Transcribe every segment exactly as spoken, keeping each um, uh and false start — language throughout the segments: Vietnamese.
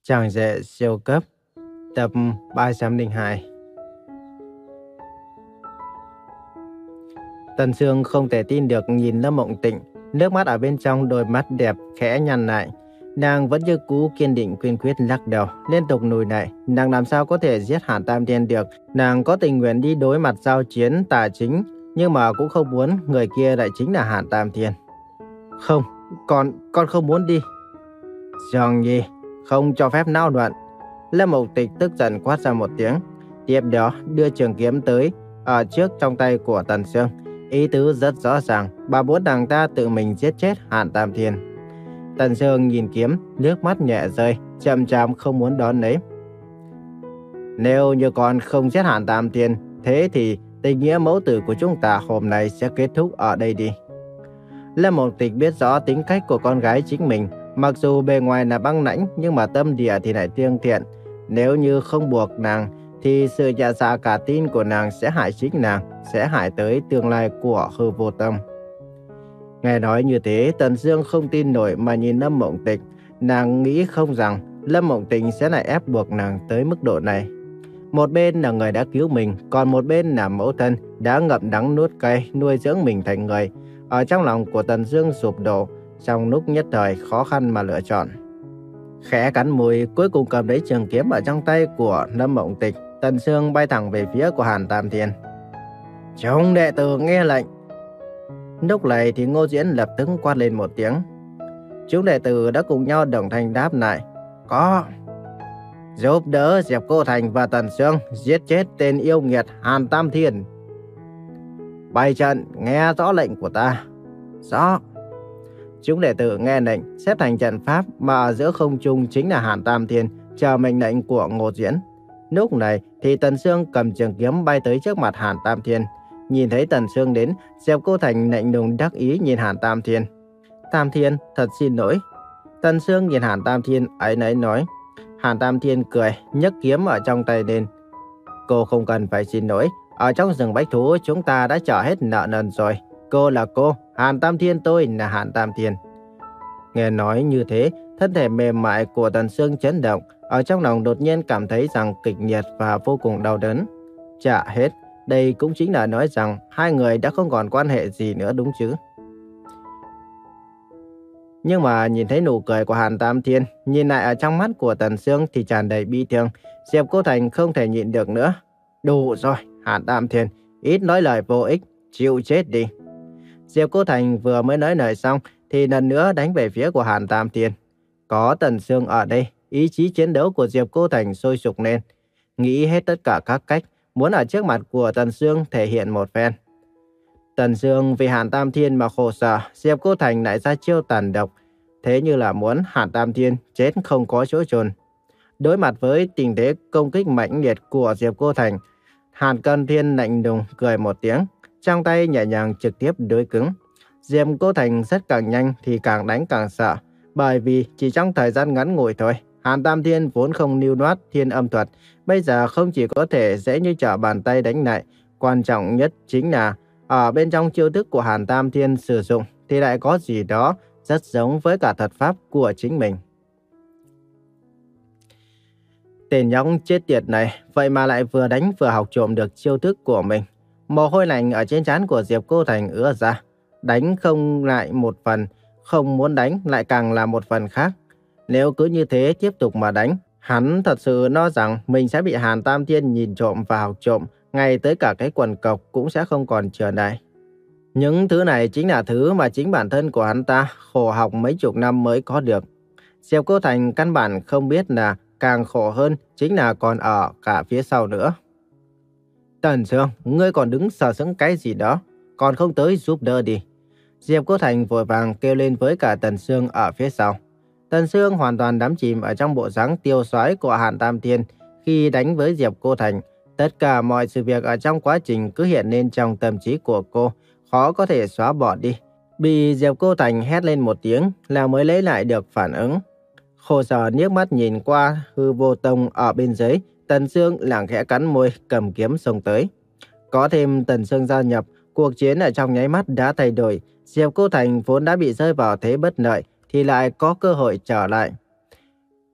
Chàng rể siêu cấp tập ba trăm lẻ hai. Tần Sương không thể tin được nhìn Lâm Mộng Tịnh, nước mắt ở bên trong đôi mắt đẹp khẽ nhăn lại. Nàng vẫn như cũ kiên định kiên quyết lắc đầu, liên tục lùi lại. Nàng làm sao có thể giết Hàn Tam Thiên được? Nàng có tình nguyện đi đối mặt giao chiến tà chính, nhưng mà cũng không muốn người kia lại chính là Hàn Tam Thiên. Không, con, con không muốn đi. Giang Nhi, không cho phép náo loạn. Lâm Mộng Tịch tức giận quát ra một tiếng, tiếp đó đưa trường kiếm tới ở trước trong tay của Tần Sương. Ý tứ rất rõ ràng, bà muốn nàng ta tự mình giết chết Hàn Tam Thiên. Tần Sương nhìn kiếm, nước mắt nhẹ rơi, chậm chạp không muốn đón lấy. Nếu như con không giết Hàn Tam Thiên, thế thì tình nghĩa mẫu tử của chúng ta hôm nay sẽ kết thúc ở đây đi. Lâm Mộng Tịch biết rõ tính cách của con gái chính mình, mặc dù bề ngoài là băng lãnh nhưng mà tâm địa thì lại tương thiện. Nếu như không buộc nàng thì sự dạ dạ cả tin của nàng sẽ hại chính nàng, sẽ hại tới tương lai của Hư Vô Tâm. Nghe nói như thế, Tần Dương không tin nổi mà nhìn Lâm Mộng Tịch. Nàng nghĩ không rằng Lâm Mộng Tịch sẽ lại ép buộc nàng tới mức độ này. Một bên là người đã cứu mình, còn một bên là mẫu thân đã ngậm đắng nuốt cay nuôi dưỡng mình thành người. Ở trong lòng của Tần Dương sụp đổ, trong lúc nhất thời khó khăn mà lựa chọn. Khẽ cắn môi, cuối cùng cầm lấy trường kiếm ở trong tay của Lâm Mộng Tịch. Tần Dương bay thẳng về phía của Hàn Tam Thiên. Chúng đệ tử nghe lệnh. Lúc này thì Ngô Diễn lập tức quát lên một tiếng. Chúng đệ tử đã cùng nhau đồng thanh đáp lại. Có. Giúp đỡ Diệp Cô Thành và Tần Dương giết chết tên yêu nghiệt Hàn Tam Thiên. Bày trận, nghe rõ lệnh của ta. Rõ. Chúng đệ tử nghe lệnh, xếp thành trận pháp mà ở giữa không trung chính là Hàn Tam Thiên, chờ mệnh lệnh của Ngô Diễn. Lúc này thì Tần Sương cầm trường kiếm bay tới trước mặt Hàn Tam Thiên. Nhìn thấy Tần Sương đến, Diệp Cô Thành lạnh lùng đắc ý nhìn Hàn Tam Thiên. Tam Thiên, thật xin lỗi. Tần Sương nhìn Hàn Tam Thiên ấy nấy nói. Hàn Tam Thiên cười, nhấc kiếm ở trong tay lên. Cô không cần phải xin lỗi. Ở trong rừng bách thú chúng ta đã trả hết nợ nần rồi. Cô là cô, Hàn Tam Thiên tôi là Hàn Tam Thiên. Nghe nói như thế, thân thể mềm mại của Tần Sương chấn động. Ở trong lòng đột nhiên cảm thấy rằng kịch liệt và vô cùng đau đớn. Chả hết, đây cũng chính là nói rằng hai người đã không còn quan hệ gì nữa đúng chứ. Nhưng mà nhìn thấy nụ cười của Hàn Tam Thiên, nhìn lại ở trong mắt của Tần Sương thì tràn đầy bi thương. Diệp Cô Thành không thể nhịn được nữa. Đủ rồi, Hàn Tam Thiên, ít nói lời vô ích, chịu chết đi. Diệp Cô Thành vừa mới nói lời xong thì lần nữa đánh về phía của Hàn Tam Thiên. Có Tần Sương ở đây, ý chí chiến đấu của Diệp Cô Thành sôi sục lên. Nghĩ hết tất cả các cách, muốn ở trước mặt của Tần Sương thể hiện một phen. Tần Sương vì Hàn Tam Thiên mà khổ sở, Diệp Cô Thành lại ra chiêu tàn độc. Thế như là muốn Hàn Tam Thiên chết không có chỗ chôn. Đối mặt với tình thế công kích mãnh liệt của Diệp Cô Thành, Hàn Tam Thiên lạnh lùng cười một tiếng, trong tay nhẹ nhàng trực tiếp đối cứng. Diệp Cô Thành rất càng nhanh thì càng đánh càng sợ, bởi vì chỉ trong thời gian ngắn ngủi thôi, Hàn Tam Thiên vốn không lưu loát thiên âm thuật, bây giờ không chỉ có thể dễ như trở bàn tay đánh lại, quan trọng nhất chính là ở bên trong chiêu thức của Hàn Tam Thiên sử dụng thì lại có gì đó rất giống với cả thuật pháp của chính mình. Tên nhóc chết tiệt này, vậy mà lại vừa đánh vừa học trộm được chiêu thức của mình. Mồ hôi lạnh ở trên trán của Diệp Cô Thành ứa ra. Đánh không lại một phần, không muốn đánh lại càng là một phần khác. Nếu cứ như thế tiếp tục mà đánh, hắn thật sự lo rằng mình sẽ bị Hàn Tam Thiên nhìn trộm và học trộm, ngay tới cả cái quần cộc cũng sẽ không còn trở lại. Những thứ này chính là thứ mà chính bản thân của hắn ta khổ học mấy chục năm mới có được. Diệp Cô Thành căn bản không biết là càng khổ hơn chính là còn ở cả phía sau nữa. Tần Sương, ngươi còn đứng sờ sững cái gì đó, còn không tới giúp đỡ đi. Diệp Cô Thành vội vàng kêu lên với cả Tần Sương ở phía sau. Tần Sương hoàn toàn đắm chìm ở trong bộ dáng tiêu xoái của Hàn Tam Thiên khi đánh với Diệp Cô Thành. Tất cả mọi sự việc ở trong quá trình cứ hiện lên trong tâm trí của cô, khó có thể xóa bỏ đi. Bị Diệp Cô Thành hét lên một tiếng là mới lấy lại được phản ứng. Khổ sở liếc mắt nhìn qua Hư Vô Tông ở bên dưới, Tần Sương lặng khẽ cắn môi cầm kiếm xông tới. Có thêm Tần Sương gia nhập, cuộc chiến ở trong nháy mắt đã thay đổi. Diệp Cô Thành vốn đã bị rơi vào thế bất lợi thì lại có cơ hội trở lại.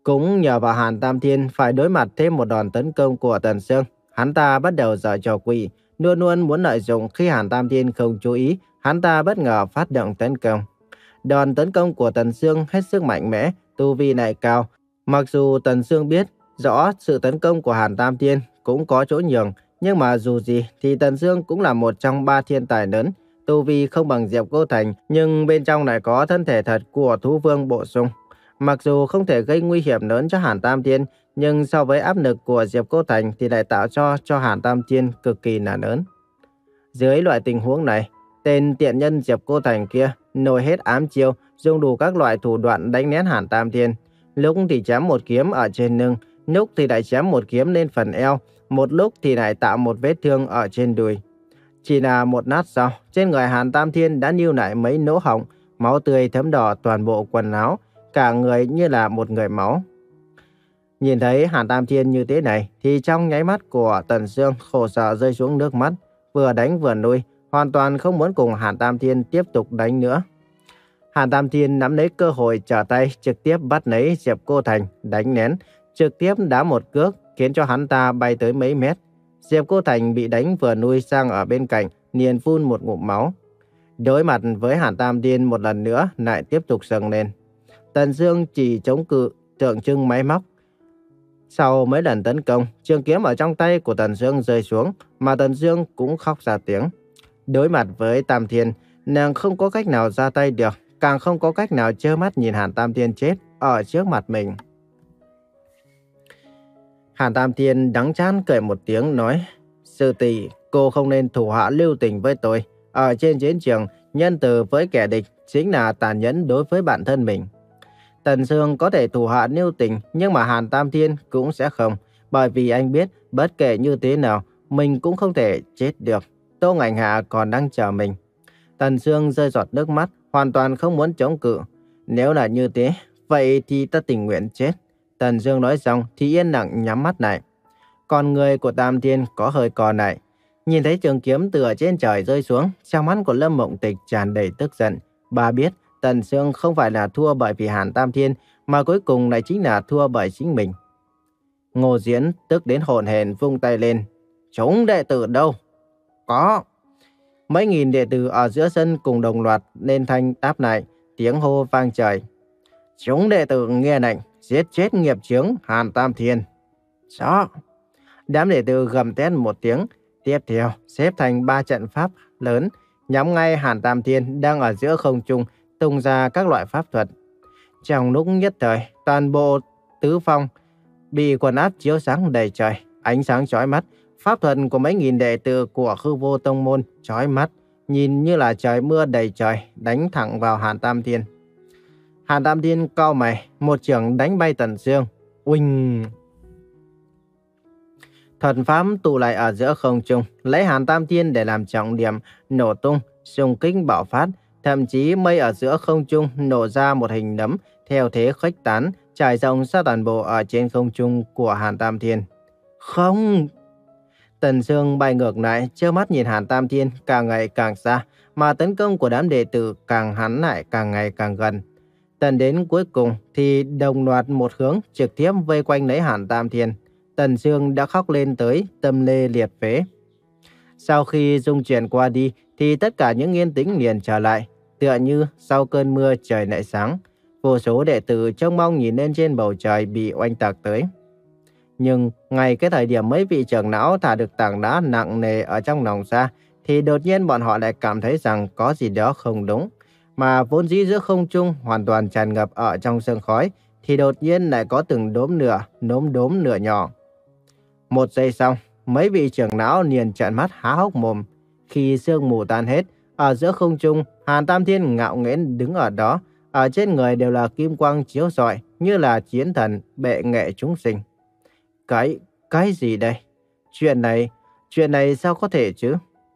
Cũng nhờ vào Hàn Tam Thiên phải đối mặt thêm một đòn tấn công của Tần Sương, hắn ta bắt đầu giở trò quỷ, luôn luôn muốn lợi dụng khi Hàn Tam Thiên không chú ý, hắn ta bất ngờ phát động tấn công. Đòn tấn công của Tần Sương hết sức mạnh mẽ, tu vi lại cao. Mặc dù Tần Sương biết rõ sự tấn công của Hàn Tam Thiên cũng có chỗ nhường, nhưng mà dù gì thì Tần Sương cũng là một trong ba thiên tài lớn. Tu vi không bằng Diệp Cô Thành, nhưng bên trong lại có thân thể thật của thú vương bổ sung. Mặc dù không thể gây nguy hiểm lớn cho Hàn Tam Thiên, nhưng so với áp lực của Diệp Cô Thành thì lại tạo cho cho Hàn Tam Thiên cực kỳ là lớn. Dưới loại tình huống này, tên tiện nhân Diệp Cô Thành kia nổi hết ám chiêu, dùng đủ các loại thủ đoạn đánh nén Hàn Tam Thiên. Lúc thì chém một kiếm ở trên lưng, lúc thì lại chém một kiếm lên phần eo, một lúc thì lại tạo một vết thương ở trên đùi. Chỉ là một lát sau, trên người Hàn Tam Thiên đã lưu lại mấy lỗ hổng, máu tươi thấm đỏ toàn bộ quần áo, cả người như là một người máu. Nhìn thấy Hàn Tam Thiên như thế này, thì trong nháy mắt của Tần Sương khổ sở rơi xuống nước mắt, vừa đánh vừa nuôi, hoàn toàn không muốn cùng Hàn Tam Thiên tiếp tục đánh nữa. Hàn Tam Thiên nắm lấy cơ hội trở tay trực tiếp bắt lấy Diệp Cô Thành, đánh nén, trực tiếp đá một cước khiến cho hắn ta bay tới mấy mét. Diệp Cô Thành bị đánh vừa nuôi sang ở bên cạnh, liền phun một ngụm máu. Đối mặt với Hàn Tam Thiên một lần nữa lại tiếp tục sừng lên. Tần Sương chỉ chống cự, tượng trưng máy móc. Sau mấy lần tấn công, trường kiếm ở trong tay của Tần Sương rơi xuống, mà Tần Sương cũng khóc ra tiếng. Đối mặt với Tam Thiên, nàng không có cách nào ra tay được, càng không có cách nào trơ mắt nhìn Hàn Tam Thiên chết ở trước mặt mình. Hàn Tam Thiên đắng chán cười một tiếng nói, sư tỷ, cô không nên thủ hạ lưu tình với tôi. Ở trên chiến trường, nhân từ với kẻ địch chính là tàn nhẫn đối với bản thân mình. Tần Sương có thể thủ hạ lưu tình, nhưng mà Hàn Tam Thiên cũng sẽ không, bởi vì anh biết bất kể như thế nào, mình cũng không thể chết được. Tô Ngạnh Hạ còn đang chờ mình. Tần Sương rơi giọt nước mắt, hoàn toàn không muốn chống cự. Nếu là như thế, vậy thì ta tình nguyện chết. Tần Sương nói xong thì yên lặng nhắm mắt lại. Còn người của Tam Thiên có hơi co lại. Nhìn thấy trường kiếm từ ở trên trời rơi xuống, trong mắt của Lâm Mộng Tịch tràn đầy tức giận. Bà biết Tần Sương không phải là thua bởi vì Hàn Tam Thiên, mà cuối cùng lại chính là thua bởi chính mình. Ngô Diễn tức đến hổn hển vung tay lên. Chúng đệ tử đâu? Có. Mấy nghìn đệ tử ở giữa sân cùng đồng loạt lên thanh đáp lại, tiếng hô vang trời. Chúng đệ tử nghe lệnh, giết chết nghiệp chướng Hàn Tam Thiên. Rõ. Đám đệ tử gầm thét một tiếng, tiếp theo xếp thành ba trận pháp lớn, nhắm ngay Hàn Tam Thiên đang ở giữa không trung, tung ra các loại pháp thuật. Trong lúc nhất thời, toàn bộ tứ phong bị quần áp chiếu sáng đầy trời, ánh sáng chói mắt. Pháp thuật của mấy nghìn đệ tử của Hư Vô Tông môn chói mắt, nhìn như là trời mưa đầy trời, đánh thẳng vào Hàn Tam Thiên. Hàn Tam Thiên cau mày, một chưởng đánh bay Tần Sương. Uỳnh! Thuật pháp tụ lại ở giữa không trung, lấy Hàn Tam Thiên để làm trọng điểm, nổ tung, xung kích bạo phát. Thậm chí mây ở giữa không trung nổ ra một hình nấm theo thế khuếch tán, trải rộng ra toàn bộ ở trên không trung của Hàn Tam Thiên. Không! Tần Sương bay ngược lại, trơ mắt nhìn Hàn Tam Thiên càng ngày càng xa, mà tấn công của đám đệ tử càng hắn lại càng ngày càng gần. Tần đến cuối cùng thì đồng loạt một hướng trực tiếp vây quanh lấy Hàn Tam Thiên. Tần Sương đã khóc lên tới tâm lê liệt phế. Sau khi dung chuyển qua đi thì tất cả những yên tĩnh liền trở lại, tựa như sau cơn mưa trời lại sáng. Vô số đệ tử trông mong nhìn lên trên bầu trời bị oanh tạc tới. Nhưng ngay cái thời điểm mấy vị trưởng lão thả được tảng đá nặng nề ở trong lòng ra, thì đột nhiên bọn họ lại cảm thấy rằng có gì đó không đúng. Mà vốn dĩ giữa không trung hoàn toàn tràn ngập ở trong sương khói, thì đột nhiên lại có từng đốm lửa, đốm đốm lửa nhỏ. Một giây sau, mấy vị trưởng lão liền trợn mắt há hốc mồm. Khi sương mù tan hết, ở giữa không trung, Hàn Tam Thiên ngạo nghễ đứng ở đó, ở trên người đều là kim quang chiếu rọi, như là chiến thần bệ nghệ chúng sinh. Cái, cái gì đây? Chuyện này, chuyện này sao có thể chứ?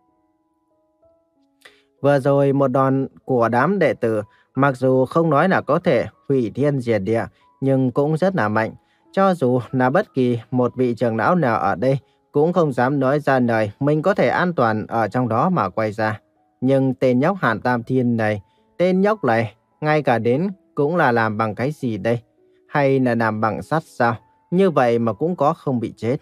Vừa rồi một đòn của đám đệ tử, mặc dù không nói là có thể hủy thiên diệt địa, nhưng cũng rất là mạnh. Cho dù là bất kỳ một vị trưởng lão nào ở đây, cũng không dám nói ra lời mình có thể an toàn ở trong đó mà quay ra. Nhưng tên nhóc Hàn Tam Thiên này, tên nhóc này, ngay cả đến cũng là làm bằng cái gì đây? hay là làm bằng sắt sao? Như vậy mà cũng có không bị chết.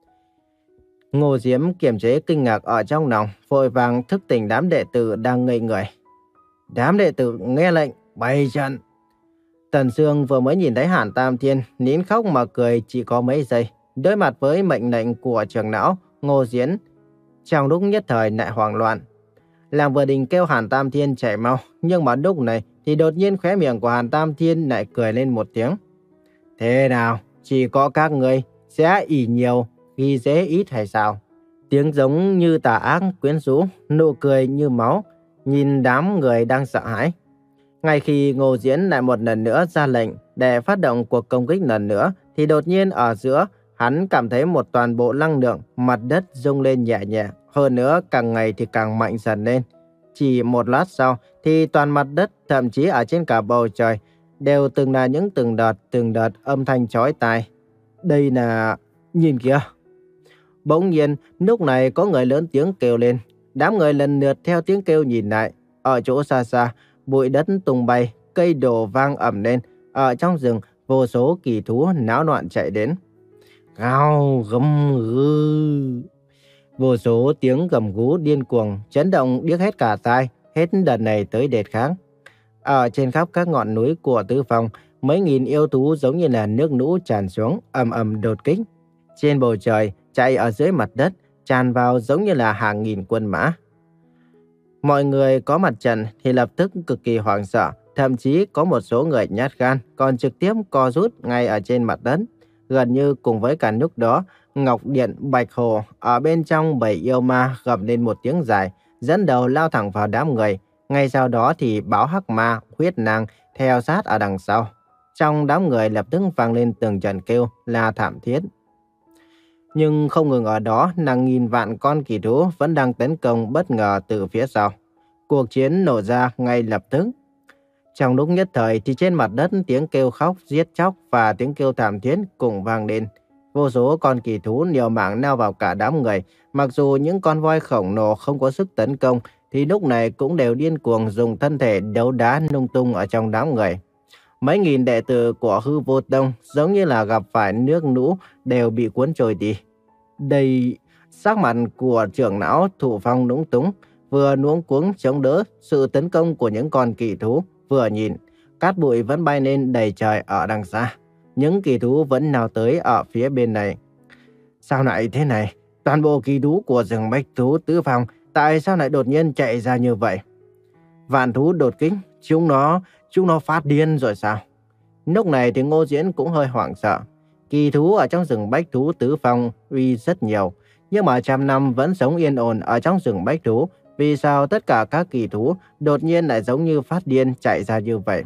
Ngô Diễm kiềm chế kinh ngạc ở trong lòng, vội vàng thức tỉnh đám đệ tử đang ngây người. Đám đệ tử nghe lệnh, bày trận. Tần Sương vừa mới nhìn thấy Hàn Tam Thiên, nín khóc mà cười chỉ có mấy giây. Đối mặt với mệnh lệnh của trưởng lão, Ngô Diễm trong lúc nhất thời lại hoảng loạn. Làng vừa định kêu Hàn Tam Thiên chạy mau, nhưng mà lúc này thì đột nhiên khóe miệng của Hàn Tam Thiên lại cười lên một tiếng. Thế nào, chỉ có các người sẽ ỷ nhiều khi dễ ít hay sao? Tiếng giống như tà ác quyến rũ, nụ cười như máu, nhìn đám người đang sợ hãi. Ngay khi Ngô Diễn lại một lần nữa ra lệnh để phát động cuộc công kích lần nữa, thì đột nhiên ở giữa, hắn cảm thấy một toàn bộ năng lượng, mặt đất rung lên nhẹ nhẹ, hơn nữa càng ngày thì càng mạnh dần lên. Chỉ một lát sau, thì toàn mặt đất, thậm chí ở trên cả bầu trời, đều từng là những từng đợt, từng đợt âm thanh chói tai. Đây là... nhìn kìa! Bỗng nhiên, lúc này có người lớn tiếng kêu lên. Đám người lần lượt theo tiếng kêu nhìn lại. Ở chỗ xa xa, bụi đất tung bay, cây đổ vang ầm lên. Ở trong rừng, vô số kỳ thú náo loạn chạy đến. Gào gầm gừ. Vô số tiếng gầm gú điên cuồng, chấn động điếc hết cả tai, hết đợt này tới đợt khác. Ở trên khắp các ngọn núi của Tứ Phong, mấy nghìn yêu thú giống như là nước lũ tràn xuống, ầm ầm đột kích. Trên bầu trời, chạy ở dưới mặt đất, tràn vào giống như là hàng nghìn quân mã. Mọi người có mặt trận thì lập tức cực kỳ hoảng sợ, thậm chí có một số người nhát gan còn trực tiếp co rút ngay ở trên mặt đất. Gần như cùng với cả lúc đó, Ngọc Điện Bạch Hồ ở bên trong bầy yêu ma gầm lên một tiếng dài, dẫn đầu lao thẳng vào đám người. Ngay sau đó thì Báo Hắc Ma, Huyết Nàng theo sát ở đằng sau. Trong đám người lập tức vang lên từng trận kêu la thảm thiết. Nhưng không ngừng ở đó, hàng nghìn vạn con kỳ thú vẫn đang tấn công bất ngờ từ phía sau. Cuộc chiến nổ ra ngay lập tức. Trong lúc nhất thời thì trên mặt đất tiếng kêu khóc, giết chóc và tiếng kêu thảm thiết cùng vang lên. Vô số con kỳ thú liều mạng lao vào cả đám người. Mặc dù những con voi khổng lồ không có sức tấn công, thì lúc này cũng đều điên cuồng dùng thân thể đấu đá lung tung ở trong đám người. Mấy nghìn đệ tử của Hư Vô Tông giống như là gặp phải nước lũ đều bị cuốn trôi đi. Đây, sắc mặt của trưởng lão Thụ Phong lúng túng, vừa luống cuống chống đỡ sự tấn công của những con kỳ thú, vừa nhìn, cát bụi vẫn bay lên đầy trời ở đằng xa. Những kỳ thú vẫn nào tới ở phía bên này. Sao lại thế này? Toàn bộ kỳ thú của rừng Bách Thú Tứ Phong tại sao lại đột nhiên chạy ra như vậy? Vạn thú đột kích, chúng nó, chúng nó phát điên rồi sao? Lúc này thì Ngô Diễn cũng hơi hoảng sợ. Kỳ thú ở trong rừng Bách Thú Tứ Phong uy rất nhiều, nhưng mà trăm năm vẫn sống yên ổn ở trong rừng Bách Thú. Vì sao tất cả các kỳ thú đột nhiên lại giống như phát điên chạy ra như vậy?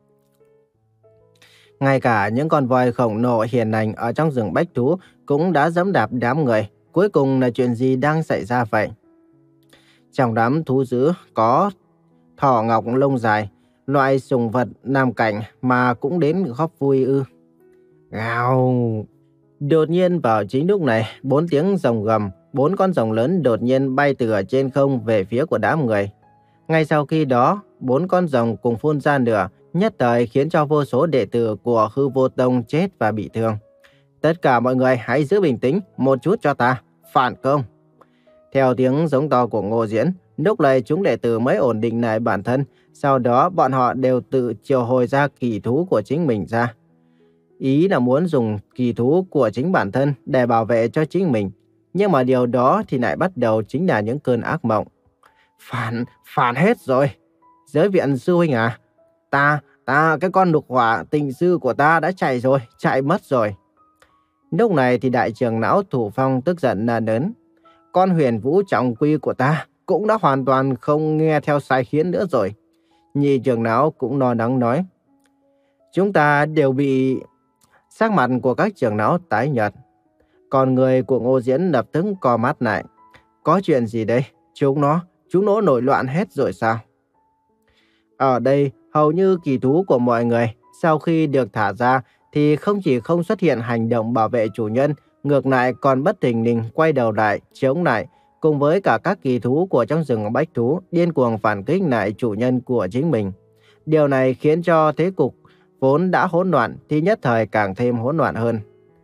Ngay cả những con voi khổng lồ hiền lành ở trong rừng Bách Thú cũng đã giẫm đạp đám người. Cuối cùng là chuyện gì đang xảy ra vậy? Trong đám thú dữ có thỏ ngọc lông dài, loại sùng vật nam cảnh mà cũng đến góp vui ư? Gào! Đột nhiên vào chính lúc này, bốn tiếng rồng gầm, bốn con rồng lớn đột nhiên bay từ ở trên không về phía của đám người. Ngay sau khi đó, bốn con rồng cùng phun ra lửa, nhất thời khiến cho vô số đệ tử của Hư Vô Tông chết và bị thương. Tất cả mọi người hãy giữ bình tĩnh một chút cho ta, phản công. Theo tiếng giống to của Ngô Diễn, lúc này chúng đệ tử mới ổn định lại bản thân, sau đó bọn họ đều tự triệu hồi ra kỳ thú của chính mình ra. Ý là muốn dùng kỳ thú của chính bản thân để bảo vệ cho chính mình. Nhưng mà điều đó thì lại bắt đầu chính là những cơn ác mộng. Phản, phản hết rồi. Giới viện sư huynh à? Ta, ta, cái con lục hỏa tình sư của ta đã chạy rồi, chạy mất rồi. Lúc này thì đại trưởng lão Thủ Phong tức giận là lớn. Con huyền vũ trọng quy của ta cũng đã hoàn toàn không nghe theo sai khiến nữa rồi. Nhị trưởng lão cũng lo lắng nói. Chúng ta đều bị... Sắc mặt của các trưởng lão tái nhợt. Còn người của Ngô Diễn lập tức co mắt lại. Có chuyện gì đây? Chúng nó, chúng nó nổi loạn hết rồi sao? Ở đây, hầu như kỳ thú của mọi người, sau khi được thả ra, thì không chỉ không xuất hiện hành động bảo vệ chủ nhân, ngược lại còn bất thình lình quay đầu lại, chống lại, cùng với cả các kỳ thú của trong rừng Bách Thú, điên cuồng phản kích lại chủ nhân của chính mình. Điều này khiến cho thế cục vốn đã hỗn loạn thì nhất thời càng thêm hỗn loạn hơn.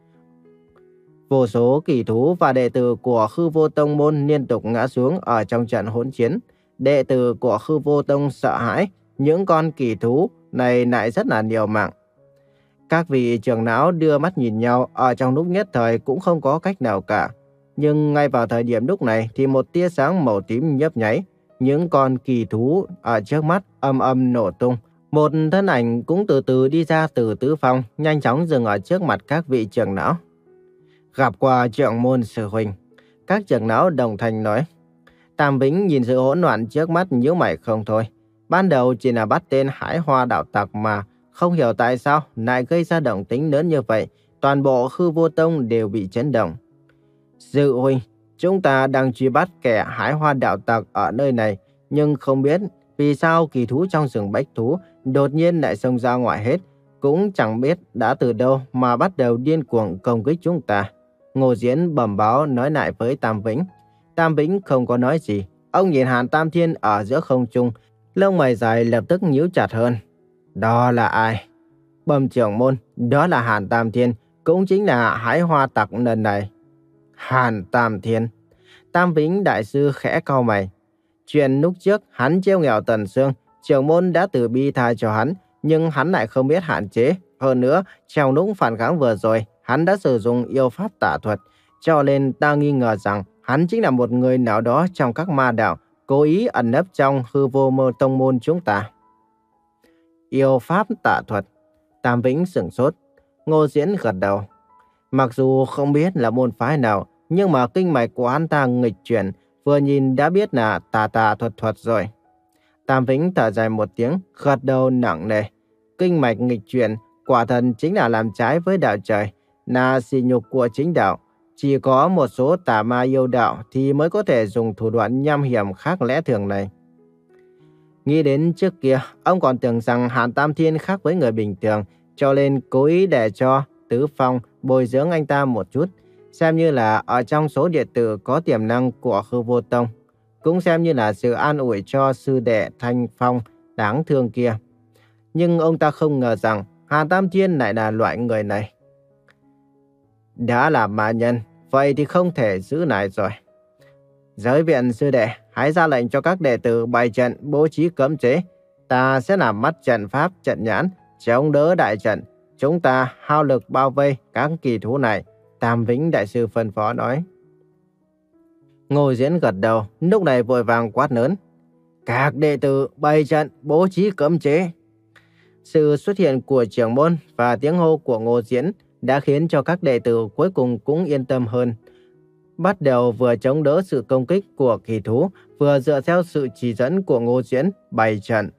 Vô số kỳ thú và đệ tử của Khư Vô Tông môn liên tục ngã xuống ở trong trận hỗn chiến. Đệ tử của Khư Vô Tông sợ hãi, những con kỳ thú này lại rất là liều mạng. Các vị trưởng lão đưa mắt nhìn nhau, ở trong lúc nhất thời cũng không có cách nào cả. Nhưng ngay vào thời điểm lúc này thì một tia sáng màu tím nhấp nháy, những con kỳ thú ở trước mắt âm âm nổ tung. Một thân ảnh cũng từ từ đi ra từ tứ phong, nhanh chóng dừng ở trước mặt các vị trưởng lão. Gặp qua trưởng môn sư huynh, các trưởng lão đồng thanh nói. Tam Vĩnh nhìn sự hỗn loạn trước mắt nhíu mày không thôi. Ban đầu chỉ là bắt tên Hải Hoa đạo tặc mà, không hiểu tại sao lại gây ra động tĩnh lớn như vậy. Toàn bộ Khư Vô Tông đều bị chấn động. Sư huynh, chúng ta đang truy bắt kẻ Hải Hoa đạo tặc ở nơi này, nhưng không biết vì sao kỳ thú trong rừng bách thú đột nhiên lại xông ra ngoài hết. Cũng chẳng biết đã từ đâu mà bắt đầu điên cuồng công kích chúng ta. Ngô Diễn bẩm báo nói lại với Tam Vĩnh. Tam Vĩnh không có nói gì. Ông nhìn Hàn Tam Thiên ở giữa không trung, lông mày dài lập tức nhíu chặt hơn. Đó là ai? Bẩm trưởng môn, đó là Hàn Tam Thiên, cũng chính là Hải Hoa tặc lần này. Hàn Tam Thiên. Tam Vĩnh đại sư khẽ cau mày. Chuyện lúc trước hắn trêu nghèo Tần Sương, trưởng môn đã từ bi tha cho hắn, nhưng hắn lại không biết hạn chế. Hơn nữa, trong lúc phản kháng vừa rồi, hắn đã sử dụng yêu pháp tà thuật, cho nên ta nghi ngờ rằng hắn chính là một người nào đó trong các ma đạo, cố ý ẩn nấp trong Hư Vô Mơ Tông môn chúng ta. Yêu pháp tà thuật. Tam Vĩnh sửng sốt. Ngô Diễn gật đầu. Mặc dù không biết là môn phái nào, nhưng mà kinh mạch của hắn ta nghịch chuyển, vừa nhìn đã biết là tà tà thuật thuật rồi. Tam Vĩnh thở dài một tiếng, gật đầu nặng nề. Kinh mạch nghịch chuyển, quả thật chính là làm trái với đạo trời, là sỉ nhục của chính đạo. Chỉ có một số tà ma yêu đạo thì mới có thể dùng thủ đoạn nham hiểm khác lẽ thường này. Nghĩ đến trước kia, ông còn tưởng rằng Hàn Tam Thiên khác với người bình thường, cho nên cố ý để cho Tứ Phong bồi dưỡng anh ta một chút, xem như là ở trong số đệ tử có tiềm năng của Hư Vô Tông, cũng xem như là sự an ủi cho sư đệ Thanh Phong đáng thương kia. Nhưng ông ta không ngờ rằng Hàn Tam Thiên lại là loại người này. Đã là ma nhân, vậy thì không thể giữ lại rồi. Giới viện sư đệ, hãy ra lệnh cho các đệ tử bày trận bố trí cấm chế. Ta sẽ làm mắt trận pháp trận nhãn, chống đỡ đại trận. Chúng ta hao lực bao vây các kỳ thú này. Tam Vĩnh đại sư phân phó nói. Ngô Diễn gật đầu, lúc này vội vàng quát lớn. Các đệ tử bày trận bố trí cấm chế. Sự xuất hiện của trưởng môn và tiếng hô của Ngô Diễn đã khiến cho các đệ tử cuối cùng cũng yên tâm hơn. Bắt đầu vừa chống đỡ sự công kích của kỳ thú, vừa dựa theo sự chỉ dẫn của Ngô Diễn bày trận.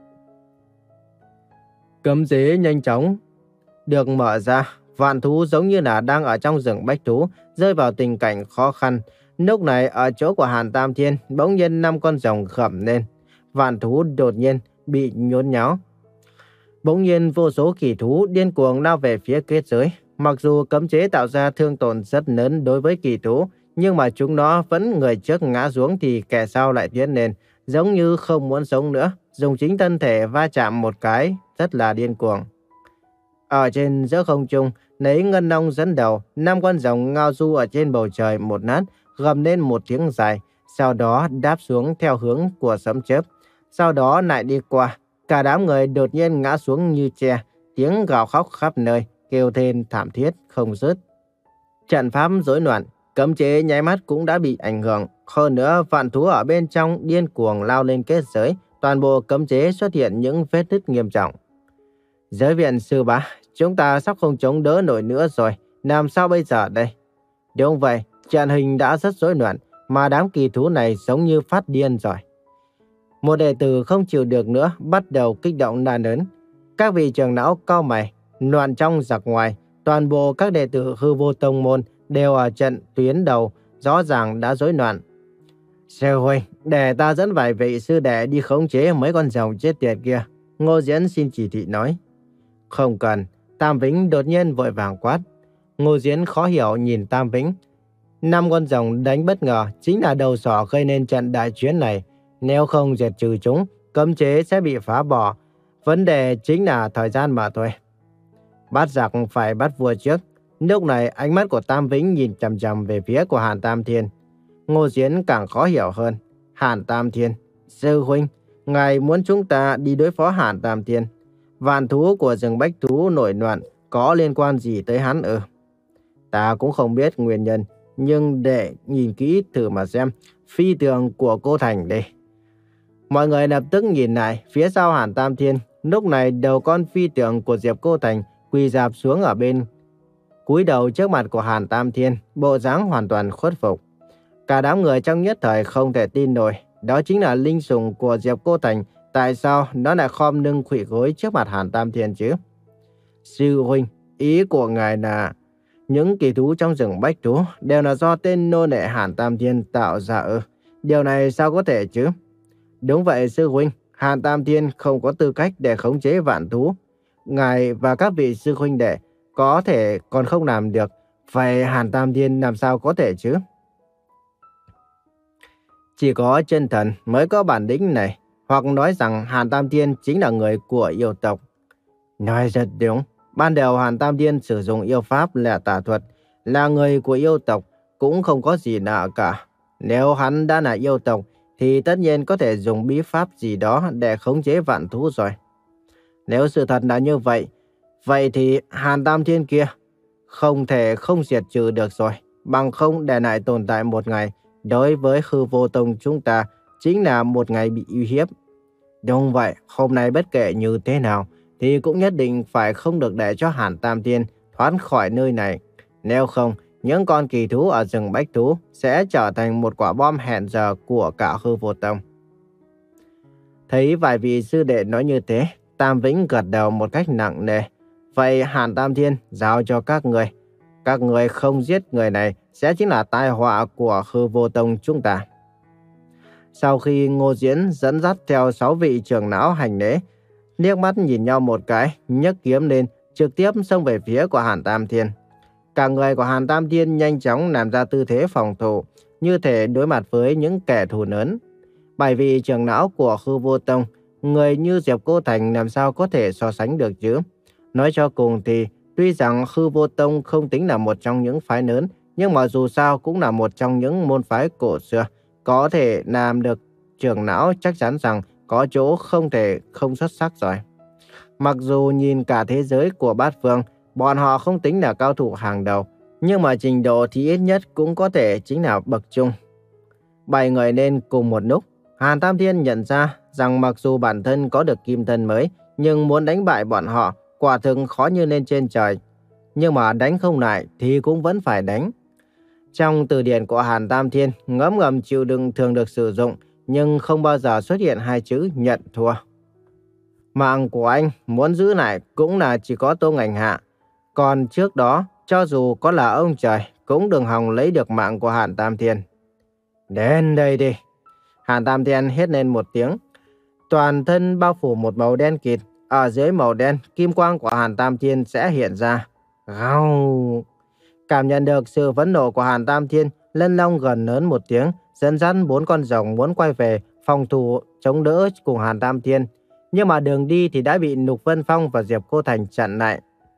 Cấm chế nhanh chóng được mở ra, vạn thú giống như là đang ở trong rừng bách thú, rơi vào tình cảnh khó khăn. Lúc này ở chỗ của Hàn Tam Thiên, bỗng nhiên năm con rồng gầm lên. Vạn thú đột nhiên bị nhốn nháo. Bỗng nhiên vô số kỳ thú điên cuồng lao về phía kết giới. Mặc dù cấm chế tạo ra thương tổn rất lớn đối với kỳ thú, nhưng mà chúng nó vẫn người trước ngã xuống thì kẻ sau lại tiến lên, giống như không muốn sống nữa, dùng chính thân thể va chạm một cái, rất là điên cuồng. Ở trên giữa không trung, lấy Ngân Long dẫn đầu, năm con rồng ngao du ở trên bầu trời một nát, gầm lên một tiếng dài, sau đó đáp xuống theo hướng của sấm chớp, sau đó lại đi qua. Cả đám người đột nhiên ngã xuống như tre, tiếng gào khóc khắp nơi, kêu thên thảm thiết không dứt. Trận pháp rối loạn, cấm chế nháy mắt cũng đã bị ảnh hưởng. Hơn nữa, vạn thú ở bên trong điên cuồng lao lên kết giới, toàn bộ cấm chế xuất hiện những vết nứt nghiêm trọng. Giới viện sư bá, chúng ta sắp không chống đỡ nổi nữa rồi, làm sao bây giờ đây? Đúng vậy, trận hình đã rất rối loạn, mà đám kỳ thú này giống như phát điên rồi. Một đệ tử không chịu được nữa, bắt đầu kích động la lớn. Các vị trưởng lão cau mày, loạn trong giặc ngoài, toàn bộ các đệ tử Hư Vô Tông môn đều ở trận tuyến đầu, rõ ràng đã rối loạn. Sư huynh, để ta dẫn vài vị sư đệ đi khống chế mấy con rồng chết tiệt kia. Ngô Diễn xin chỉ thị nói. Không cần, Tam Vĩnh đột nhiên vội vàng quát. Ngô Diễn khó hiểu nhìn Tam Vĩnh. Năm con rồng đánh bất ngờ chính là đầu sỏ gây nên trận đại chiến này. Nếu không diệt trừ chúng, cấm chế sẽ bị phá bỏ. Vấn đề chính là thời gian mà thôi. Bắt giặc phải bắt vua trước. Lúc này ánh mắt của Tam Vĩnh nhìn chằm chằm về phía của Hàn Tam Thiên. Ngô Diễn càng khó hiểu hơn. Hàn Tam Thiên, sư huynh, ngài muốn chúng ta đi đối phó Hàn Tam Thiên. Vạn thú của rừng bách thú nổi loạn có liên quan gì tới hắn ư? Ta cũng không biết nguyên nhân, nhưng để nhìn kỹ thử mà xem phi tường của cô Thành đây. Mọi người lập tức nhìn lại phía sau Hàn Tam Thiên. Lúc này đầu con phi tượng của Diệp Cô Thành quỳ rạp xuống ở bên, cúi đầu trước mặt của Hàn Tam Thiên, bộ dáng hoàn toàn khuất phục. Cả đám người trong nhất thời không thể tin nổi, đó chính là linh sủng của Diệp Cô Thành. Tại sao nó lại khom lưng khuỵu gối trước mặt Hàn Tam Thiên chứ? Sư huynh, ý của ngài là những kỳ thú trong rừng bách thú đều là do tên nô lệ Hàn Tam Thiên tạo ra ư? Điều này sao có thể chứ? Đúng vậy sư huynh, Hàn Tam Thiên không có tư cách để khống chế vạn thú. Ngài và các vị sư huynh đệ có thể còn không làm được, vậy Hàn Tam Thiên làm sao có thể chứ? Chỉ có chân thần mới có bản lĩnh này, hoặc nói rằng Hàn Tam Thiên chính là người của yêu tộc. Nói rất đúng, ban đầu Hàn Tam Thiên sử dụng yêu pháp là tà thuật, là người của yêu tộc, cũng không có gì lạ cả. Nếu hắn đã là yêu tộc, thì tất nhiên có thể dùng bí pháp gì đó để khống chế vạn thú rồi. Nếu sự thật là như vậy, vậy thì Hàn Tam Thiên kia không thể không diệt trừ được rồi, bằng không để lại tồn tại một ngày, đối với Hư Vô Tông chúng ta chính là một ngày bị uy hiếp. Đúng vậy, hôm nay bất kể như thế nào, thì cũng nhất định phải không được để cho Hàn Tam Thiên thoát khỏi nơi này. Nếu không, những con kỳ thú ở rừng bách thú sẽ trở thành một quả bom hẹn giờ của cả Hư Vô Tông. Thấy vài vị sư đệ nói như thế, Tam Vĩnh gật đầu một cách nặng nề. Vậy Hàn Tam Thiên giao cho các người. Các người không giết người này sẽ chính là tai họa của Hư Vô Tông chúng ta. Sau khi Ngô Diễn dẫn dắt theo sáu vị trưởng lão hành lễ, liếc mắt nhìn nhau một cái, nhấc kiếm lên, trực tiếp xông về phía của Hàn Tam Thiên. Cả người của Hàn Tam Thiên nhanh chóng làm ra tư thế phòng thủ, như thể đối mặt với những kẻ thù lớn. Bảy vị trưởng lão của Hư Vô Tông, người như Diệp Cô Thành làm sao có thể so sánh được chứ? Nói cho cùng thì, tuy rằng Hư Vô Tông không tính là một trong những phái lớn, nhưng mà dù sao cũng là một trong những môn phái cổ xưa. Có thể làm được trưởng lão chắc chắn rằng có chỗ không thể không xuất sắc rồi. Mặc dù nhìn cả thế giới của bát phương, bọn họ không tính là cao thủ hàng đầu, nhưng mà trình độ thì ít nhất cũng có thể chính là bậc trung. Bảy người lên cùng một lúc, Hàn Tam Thiên nhận ra rằng mặc dù bản thân có được kim thân mới, nhưng muốn đánh bại bọn họ quả thực khó như lên trên trời. Nhưng mà đánh không lại thì cũng vẫn phải đánh. Trong từ điển của Hàn Tam Thiên, ngấm ngầm chịu đựng thường được sử dụng, nhưng không bao giờ xuất hiện hai chữ nhận thua. Mạng của anh muốn giữ lại cũng là chỉ có Tô Ngành Hạ. Còn trước đó, cho dù có là ông trời, cũng đừng hòng lấy được mạng của Hàn Tam Thiên. Đến đây đi. Hàn Tam Thiên hét lên một tiếng. Toàn thân bao phủ một màu đen kịt. Ở dưới màu đen, kim quang của Hàn Tam Thiên sẽ hiện ra. Gào! Cảm nhận được sự phẫn nộ của Hàn Tam Thiên, Lân Long gần lớn một tiếng, dẫn dắt bốn con rồng muốn quay về phòng thủ chống đỡ cùng Hàn Tam Thiên. Nhưng mà đường đi thì đã bị Lục Vân Phong và Diệp Cô Thành chặn lại.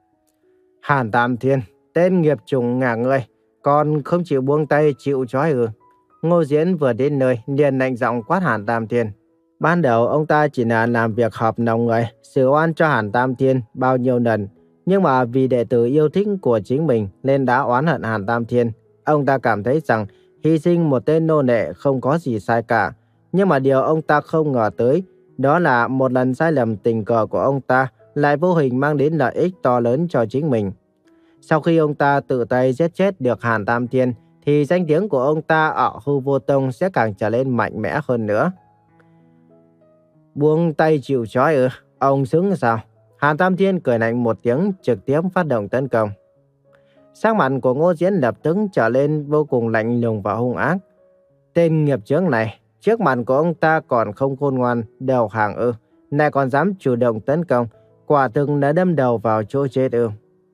Hàn Tam Thiên, tên nghiệp chủng ngả ngươi, còn không chịu buông tay chịu trói ư? Ngô Diễn vừa đến nơi liền lạnh giọng quát Hàn Tam Thiên. Ban đầu ông ta chỉ là làm việc hợp lòng người, xử oan cho Hàn Tam Thiên bao nhiêu lần. Nhưng mà vì đệ tử yêu thích của chính mình nên đã oán hận Hàn Tam Thiên. Ông ta cảm thấy rằng hy sinh một tên nô lệ không có gì sai cả. Nhưng mà điều ông ta không ngờ tới, đó là một lần sai lầm tình cờ của ông ta lại vô hình mang đến lợi ích to lớn cho chính mình. Sau khi ông ta tự tay giết chết được Hàn Tam Thiên, thì danh tiếng của ông ta ở Hư Vô Tông sẽ càng trở lên mạnh mẽ hơn nữa. Buông tay chịu trói ư? Ông xứng sao? Hàn Tam Thiên cười lạnh một tiếng, trực tiếp phát động tấn công. Sắc mặt của Ngô Diễn lập tức trở lên vô cùng lạnh lùng và hung ác. Tên nghiệp chướng này, trước mặt của ông ta còn không khôn ngoan, đầu hàng ư? Lại còn dám chủ động tấn công, quả thực đã đâm đầu vào chỗ chết ư?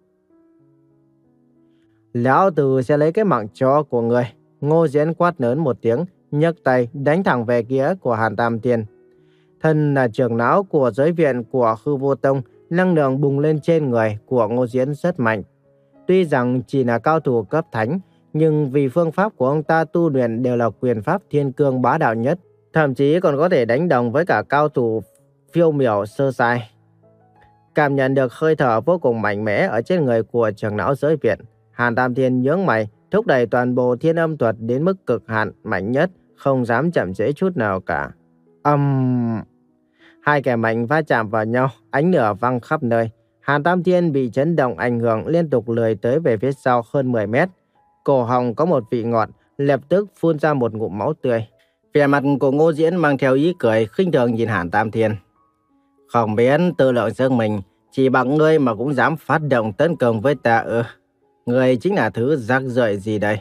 Lão Tử sẽ lấy cái mạng chó của người. Ngô Diễn quát lớn một tiếng, nhấc tay đánh thẳng về kia của Hàn Tam Thiên. Thân là trưởng lão của giới viện của Hư Vô Tông, năng lượng bùng lên trên người của Ngô Diễn rất mạnh. Tuy rằng chỉ là cao thủ cấp thánh, nhưng vì phương pháp của ông ta tu luyện đều là quyền pháp thiên cương bá đạo nhất, thậm chí còn có thể đánh đồng với cả cao thủ phiêu miểu sơ sai. Cảm nhận được hơi thở vô cùng mạnh mẽ ở trên người của trưởng lão giới viện, Hàn Tam Thiên nhướng mày, thúc đẩy toàn bộ thiên âm thuật đến mức cực hạn mạnh nhất, không dám chậm trễ chút nào cả. Âm... Um... Hai kẻ mạnh va chạm vào nhau, ánh lửa văng khắp nơi. Hàn Tam Thiên bị chấn động ảnh hưởng liên tục lười tới về phía sau hơn mười mét. Cổ họng có một vị ngọt, lập tức phun ra một ngụm máu tươi. Vẻ mặt của Ngô Diễn mang theo ý cười, khinh thường nhìn Hàn Tam Thiên. Không biết tự lượng sức mình, chỉ bằng ngươi mà cũng dám phát động tấn công với ta ư? Ngươi chính là thứ rác rưởi gì đây?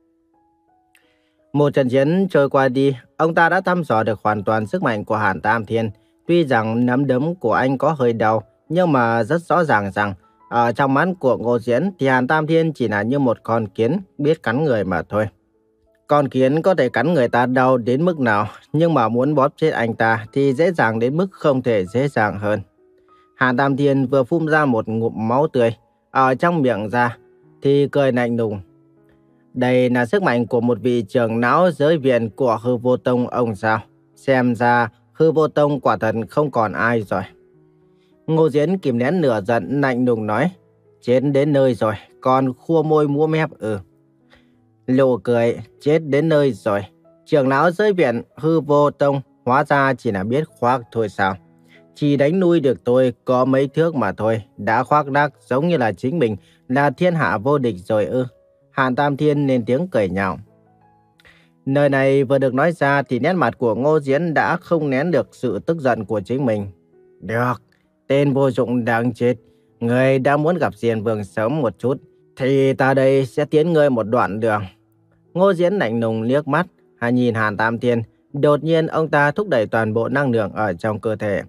Một trận chiến trôi qua đi, ông ta đã thăm dò được hoàn toàn sức mạnh của Hàn Tam Thiên. Tuy rằng nắm đấm của anh có hơi đau, nhưng mà rất rõ ràng rằng ở trong mắt của Ngô Diễn thì Hàn Tam Thiên chỉ là như một con kiến biết cắn người mà thôi. Con kiến có thể cắn người ta đau đến mức nào, nhưng mà muốn bóp chết anh ta thì dễ dàng đến mức không thể dễ dàng hơn. Hàn Tam Thiên vừa phun ra một ngụm máu tươi, ở trong miệng ra thì cười lạnh lùng. Đây là sức mạnh của một vị trưởng lão giới viện của Hư Vô Tông ông sao? Xem ra Hư Vô Tông quả thật không còn ai rồi. Ngô Diễn kìm nén nửa giận lạnh lùng nói. Chết đến nơi rồi, còn khua môi múa mép ừ. Lộ cười, chết đến nơi rồi. Trưởng lão giới viện Hư Vô Tông hóa ra chỉ là biết khoác thôi sao? Chỉ đánh nuôi được tôi có mấy thước mà thôi, đã khoác lác giống như là chính mình là thiên hạ vô địch rồi ư? Hàn Tam Thiên lên tiếng cười nhạo. Nơi này vừa được nói ra thì nét mặt của Ngô Diễn đã không nén được sự tức giận của chính mình. Được, tên vô dụng đang chết, người đã muốn gặp Diền Vương sớm một chút, thì ta đây sẽ tiến ngươi một đoạn đường. Ngô Diễn lạnh lùng liếc mắt, hay nhìn Hàn Tam Thiên, đột nhiên ông ta thúc đẩy toàn bộ năng lượng ở trong cơ thể.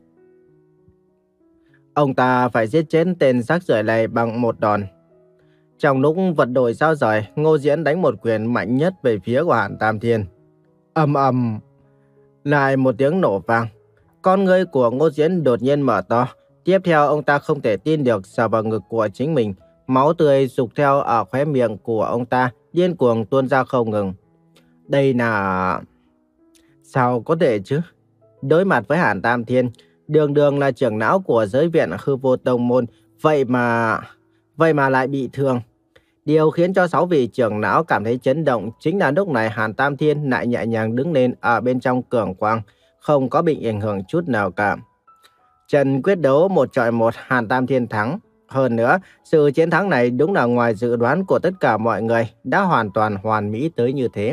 Ông ta phải giết chết tên rác rưởi này bằng một đòn. Trong lúc vật đổi sao rời, Ngô Diễn đánh một quyền mạnh nhất về phía của Hàn Tam Thiên. Ầm ầm, lại một tiếng nổ vang. Con ngươi của Ngô Diễn đột nhiên mở to. Tiếp theo ông ta không thể tin được sờ vào ngực của chính mình. Máu tươi sục theo ở khóe miệng của ông ta, điên cuồng tuôn ra không ngừng. Đây là... Sao có thể chứ? Đối mặt với Hàn Tam Thiên, đường đường là trưởng lão của giới viện Hư Vô Tông môn, vậy mà... Vậy mà lại bị thương. Điều khiến cho sáu vị trưởng lão cảm thấy chấn động chính là lúc này Hàn Tam Thiên lại nhẹ nhàng đứng lên ở bên trong cường quang, không có bị ảnh hưởng chút nào cả. Trận quyết đấu một chọi một, Hàn Tam Thiên thắng. Hơn nữa, sự chiến thắng này đúng là ngoài dự đoán của tất cả mọi người, đã hoàn toàn hoàn mỹ tới như thế.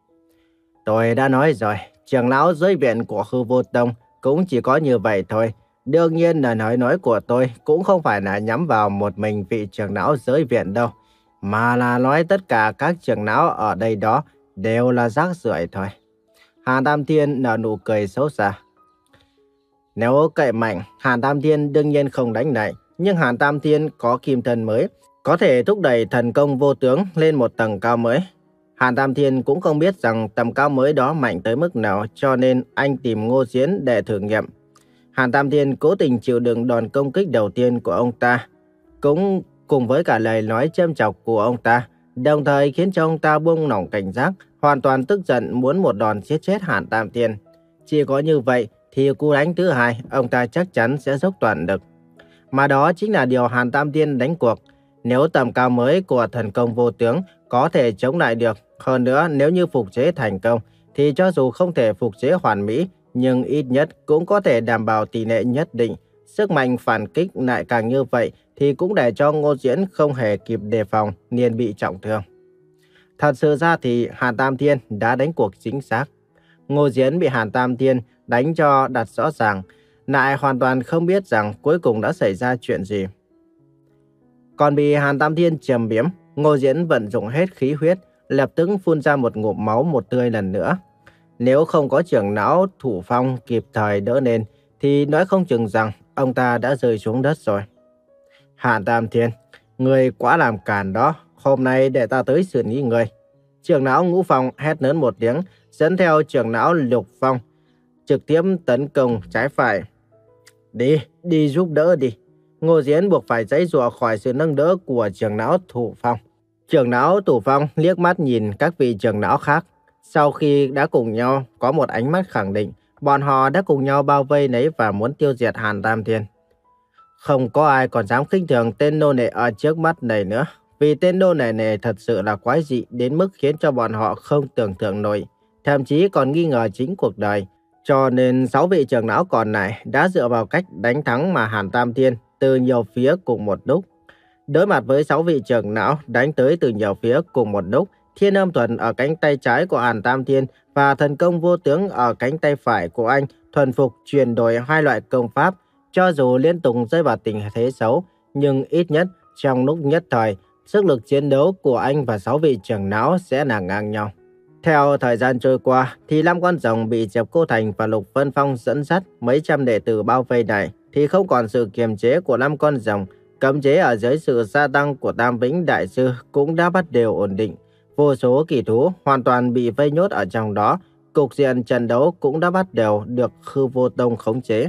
Tôi đã nói rồi, trưởng lão giới viện của Hư Vô Tông cũng chỉ có như vậy thôi. Đương nhiên là nói nói của tôi cũng không phải là nhắm vào một mình vị trưởng lão giới viện đâu, mà là nói tất cả các trưởng lão ở đây đó đều là rác rưởi thôi. Hàn Tam Thiên nở nụ cười xấu xa. Nếu cậy mạnh, Hàn Tam Thiên đương nhiên không đánh lại, nhưng Hàn Tam Thiên có kim thân mới, có thể thúc đẩy thần công vô tướng lên một tầng cao mới. Hàn Tam Thiên cũng không biết rằng tầm cao mới đó mạnh tới mức nào, cho nên anh tìm Ngô Diễn để thử nghiệm. Hàn Tam Thiên cố tình chịu đựng đòn công kích đầu tiên của ông ta, cũng cùng với cả lời nói châm chọc của ông ta, đồng thời khiến cho ông ta buông lỏng cảnh giác, hoàn toàn tức giận muốn một đòn giết chết Hàn Tam Thiên. Chỉ có như vậy thì cú đánh thứ hai, ông ta chắc chắn sẽ dốc toàn lực. Mà đó chính là điều Hàn Tam Thiên đánh cuộc. Nếu tầm cao mới của thần công vô tướng có thể chống lại được, hơn nữa nếu như phục chế thành công, thì cho dù không thể phục chế hoàn mỹ, nhưng ít nhất cũng có thể đảm bảo tỷ lệ nhất định. Sức mạnh phản kích lại càng như vậy thì cũng để cho Ngô Diễn không hề kịp đề phòng nên bị trọng thương. Thật sự ra thì Hàn Tam Thiên đã đánh cuộc chính xác. Ngô Diễn bị Hàn Tam Thiên đánh cho đặt rõ ràng, lại hoàn toàn không biết rằng cuối cùng đã xảy ra chuyện gì. Còn bị Hàn Tam Thiên trầm biếm, Ngô Diễn vận dụng hết khí huyết, lập tức phun ra một ngụm máu một tươi lần nữa. Nếu không có trưởng lão Thủ Phong kịp thời đỡ lên, thì nói không chừng rằng ông ta đã rơi xuống đất rồi. Hàn Tam Thiên, người quá làm càn đó, hôm nay để ta tới xử lý người. Trưởng lão Ngũ Phong hét lớn một tiếng, dẫn theo trưởng lão Lục Phong, trực tiếp tấn công trái phải. Đi, đi giúp đỡ đi. Ngô Diễn buộc phải giãy giụa khỏi sự nâng đỡ của trưởng lão Thủ Phong. Trưởng lão Thủ Phong liếc mắt nhìn các vị trưởng lão khác. Sau khi đã cùng nhau có một ánh mắt khẳng định, bọn họ đã cùng nhau bao vây lấy và muốn tiêu diệt Hàn Tam Thiên. Không có ai còn dám khinh thường tên nô lệ ở trước mắt này nữa, vì tên nô lệ này thật sự là quái dị đến mức khiến cho bọn họ không tưởng tượng nổi, thậm chí còn nghi ngờ chính cuộc đời. Cho nên sáu vị trưởng lão còn lại đã dựa vào cách đánh thắng mà Hàn Tam Thiên từ nhiều phía cùng một lúc. Đối mặt với sáu vị trưởng lão đánh tới từ nhiều phía cùng một lúc, Thiên Âm Thuần ở cánh tay trái của Hàn Tam Thiên và thần công vô tướng ở cánh tay phải của anh thuần phục chuyển đổi hai loại công pháp. Cho dù liên tục rơi vào tình thế xấu, nhưng ít nhất trong lúc nhất thời, sức lực chiến đấu của anh và sáu vị trưởng lão sẽ là ngang nhau. Theo thời gian trôi qua, thì năm con rồng bị Diệp Cô Thành và Lục Vân Phong dẫn dắt mấy trăm đệ tử bao vây này, thì không còn sự kiềm chế của năm con rồng. Cấm chế ở dưới sự gia tăng của Tam Vĩnh Đại Sư cũng đã bắt đầu ổn định. Vô số kỳ thú hoàn toàn bị vây nhốt ở trong đó. Cục diện trận đấu cũng đã bắt đầu được Hư Vô Tông khống chế.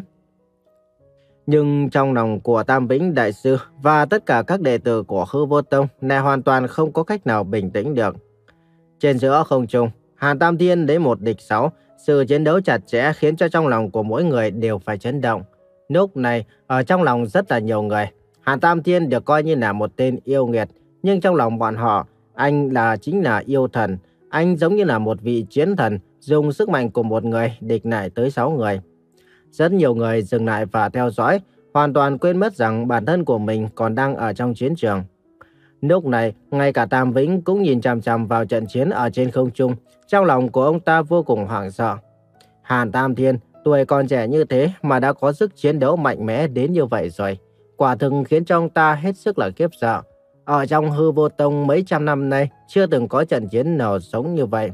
Nhưng trong lòng của Tam Vĩnh Đại Sư và tất cả các đệ tử của Hư Vô Tông này hoàn toàn không có cách nào bình tĩnh được. Trên giữa không trung, Hàn Tam Thiên lấy một địch sáu, sự chiến đấu chặt chẽ khiến cho trong lòng của mỗi người đều phải chấn động. Lúc này, ở trong lòng rất là nhiều người, Hàn Tam Thiên được coi như là một tên yêu nghiệt, nhưng trong lòng bọn họ, anh là chính là yêu thần. Anh giống như là một vị chiến thần, dùng sức mạnh của một người địch lại tới sáu người. Rất nhiều người dừng lại và theo dõi, hoàn toàn quên mất rằng bản thân của mình còn đang ở trong chiến trường. Lúc này, ngay cả Tam Vĩnh cũng nhìn chằm chằm vào trận chiến ở trên không trung. Trong lòng của ông ta vô cùng hoảng sợ. Hàn Tam Thiên, tuổi còn trẻ như thế mà đã có sức chiến đấu mạnh mẽ đến như vậy rồi. Quả thực khiến cho ông ta hết sức là khiếp sợ. Ở trong Hư Vô Tông mấy trăm năm nay, chưa từng có trận chiến nào giống như vậy.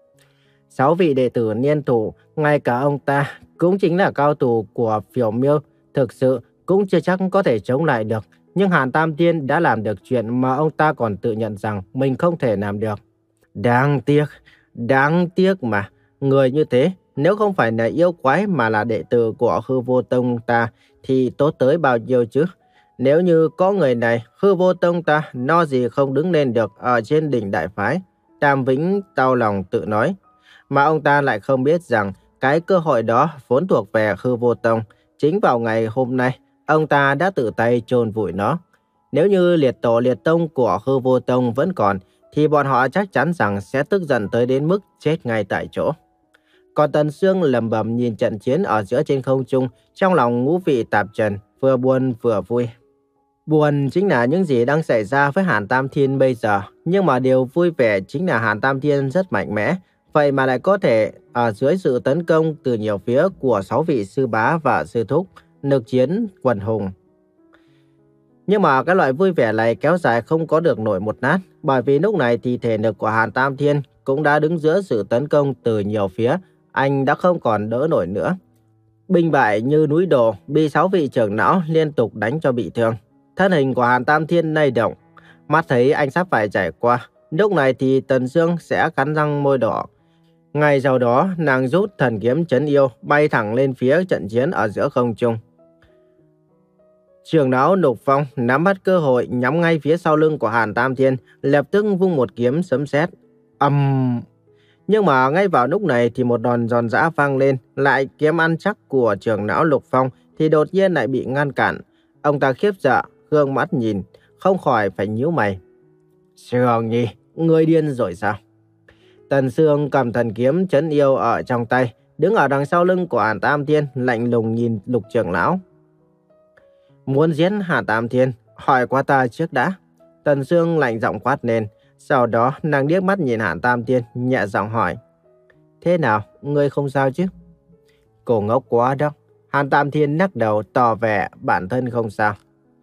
Sáu vị đệ tử liên thủ, ngay cả ông ta cũng chính là cao thủ của Phiểu Miêu, thực sự cũng chưa chắc có thể chống lại được. Nhưng Hàn Tam Thiên đã làm được chuyện mà ông ta còn tự nhận rằng mình không thể làm được. Đáng tiếc, đáng tiếc mà, người như thế, nếu không phải là yêu quái mà là đệ tử của Hư Vô Tông ta, thì tốt tới bao nhiêu chứ. Nếu như có người này, Hư Vô Tông ta no gì không đứng lên được ở trên đỉnh đại phái. Tam Vĩnh đau lòng tự nói. Mà ông ta lại không biết rằng cái cơ hội đó vốn thuộc về Hư Vô Tông. Chính vào ngày hôm nay, ông ta đã tự tay chôn vùi nó. Nếu như liệt tổ liệt tông của Hư Vô Tông vẫn còn, thì bọn họ chắc chắn rằng sẽ tức giận tới đến mức chết ngay tại chỗ. Còn Tần Sương lẩm bẩm nhìn trận chiến ở giữa trên không trung, trong lòng ngũ vị tạp trần, vừa buồn vừa vui. Buồn chính là những gì đang xảy ra với Hàn Tam Thiên bây giờ, nhưng mà điều vui vẻ chính là Hàn Tam Thiên rất mạnh mẽ, vậy mà lại có thể ở dưới sự tấn công từ nhiều phía của sáu vị sư bá và sư thúc, lực chiến quần hùng. Nhưng mà cái loại vui vẻ này kéo dài không có được nổi một lát, bởi vì lúc này thì thể lực của Hàn Tam Thiên cũng đã đứng giữa sự tấn công từ nhiều phía, anh đã không còn đỡ nổi nữa. Binh bại như núi đổ, bị sáu vị trưởng lão liên tục đánh cho bị thương. Thân hình của Hàn Tam Thiên lay động, mắt thấy anh sắp phải trải qua. Lúc này thì Tần Sương sẽ cắn răng môi đỏ. Ngay sau đó, nàng rút thần kiếm trấn yêu, bay thẳng lên phía trận chiến ở giữa không trung. Trưởng lão Lục Phong nắm bắt cơ hội nhắm ngay phía sau lưng của Hàn Tam Thiên, lập tức vung một kiếm sấm sét. Ầm! Um... Nhưng mà ngay vào lúc này thì một đòn giòn giã vang lên, lại kiếm ăn chắc của trưởng lão Lục Phong thì đột nhiên lại bị ngăn cản. Ông ta khiếp sợ, gương mắt nhìn, không khỏi phải nhíu mày. Sương Nhi, ngươi điên rồi sao? Tần Sương cầm thần kiếm trấn yêu ở trong tay, đứng ở đằng sau lưng của Hàn Tam Thiên, lạnh lùng nhìn Lục trưởng lão. Muốn giết Hàn Tam Thiên, hỏi qua ta trước đã. Tần Sương lạnh giọng quát lên. Sau đó nàng liếc mắt nhìn Hàn Tam Thiên, nhẹ giọng hỏi. Thế nào, ngươi không sao chứ? Cô ngốc quá đó. Hàn Tam Thiên lắc đầu tỏ vẻ bản thân không sao.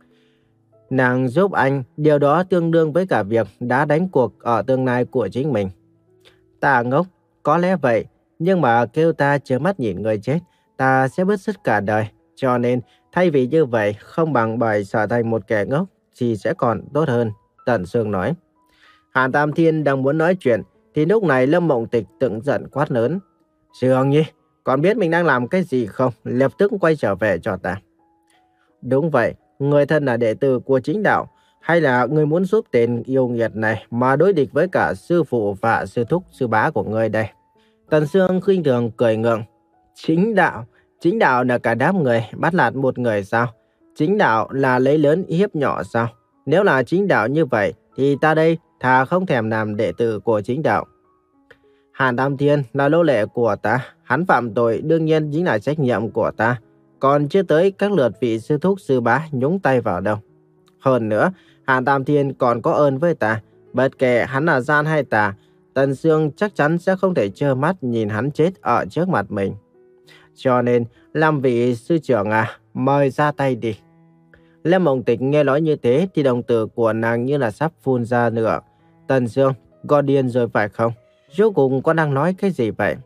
Nàng giúp anh, điều đó tương đương với cả việc đã đánh cuộc ở tương lai của chính mình. Ta ngốc, có lẽ vậy, nhưng mà kêu ta trơ mắt nhìn người chết, ta sẽ bứt rứt cả đời. Cho nên, thay vì như vậy, không bằng bởi trở thành một kẻ ngốc thì sẽ còn tốt hơn, Tần Sương nói. Hàn Tam Thiên đang muốn nói chuyện, thì lúc này Lâm Mộng Tịch tự giận quát lớn. Sương Nhi, Còn biết mình đang làm cái gì không? Lập tức quay trở về cho ta. Đúng vậy, người thân là đệ tử của chính đạo. Hay là người muốn giúp tên yêu nghiệt này mà đối địch với cả sư phụ và sư thúc sư bá của người đây? Tần Sương khinh thường cười ngượng. Chính đạo? Chính đạo là cả đám người bắt nạt một người sao? Chính đạo là lấy lớn hiếp nhỏ sao? Nếu là chính đạo như vậy thì ta đây thà không thèm làm đệ tử của chính đạo. Hàn Tam Thiên là nô lệ của ta, hắn phạm tội đương nhiên chính là trách nhiệm của ta. Còn chưa tới các lượt vị sư thúc sư bá nhúng tay vào đâu. Hơn nữa, Hàn Tam Thiên còn có ơn với ta. Bất kể hắn là gian hay tà, Tần Sương chắc chắn sẽ không thể trơ mắt nhìn hắn chết ở trước mặt mình. Cho nên, làm vị sư trưởng à, mời ra tay đi. Lâm Mộng Tịch nghe nói như thế thì đồng tử của nàng như là sắp phun ra nữa. Tần Sương, có điên rồi phải không? Rốt cuộc con đang nói cái gì vậy?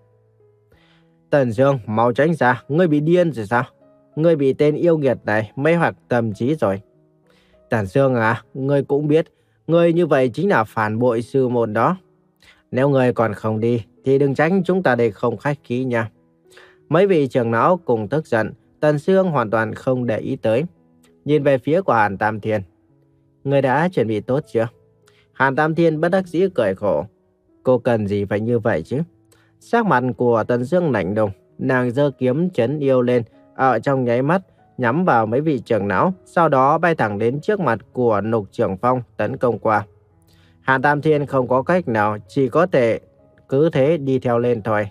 Tần Sương, mau tránh ra, ngươi bị điên rồi sao? Ngươi bị tên yêu nghiệt này mê hoặc tâm trí rồi. Tần Sương à, ngươi cũng biết, ngươi như vậy chính là phản bội sư môn đó. Nếu ngươi còn không đi, thì đừng tránh chúng ta đây không khách khí nha. Mấy vị trưởng lão cùng tức giận, Tần Sương hoàn toàn không để ý tới. Nhìn về phía của Hàn Tam Thiên. Ngươi đã chuẩn bị tốt chưa? Hàn Tam Thiên bất đắc dĩ cười khổ. Cô cần gì phải như vậy chứ? Sắc mặt của Tần Sương lạnh lùng, nàng giơ kiếm chấn yêu lên, ở trong nháy mắt, nhắm vào mấy vị trưởng lão, sau đó bay thẳng đến trước mặt của Lục Trưởng Phong tấn công qua. Hàn Tam Thiên không có cách nào, chỉ có thể cứ thế đi theo lên thôi.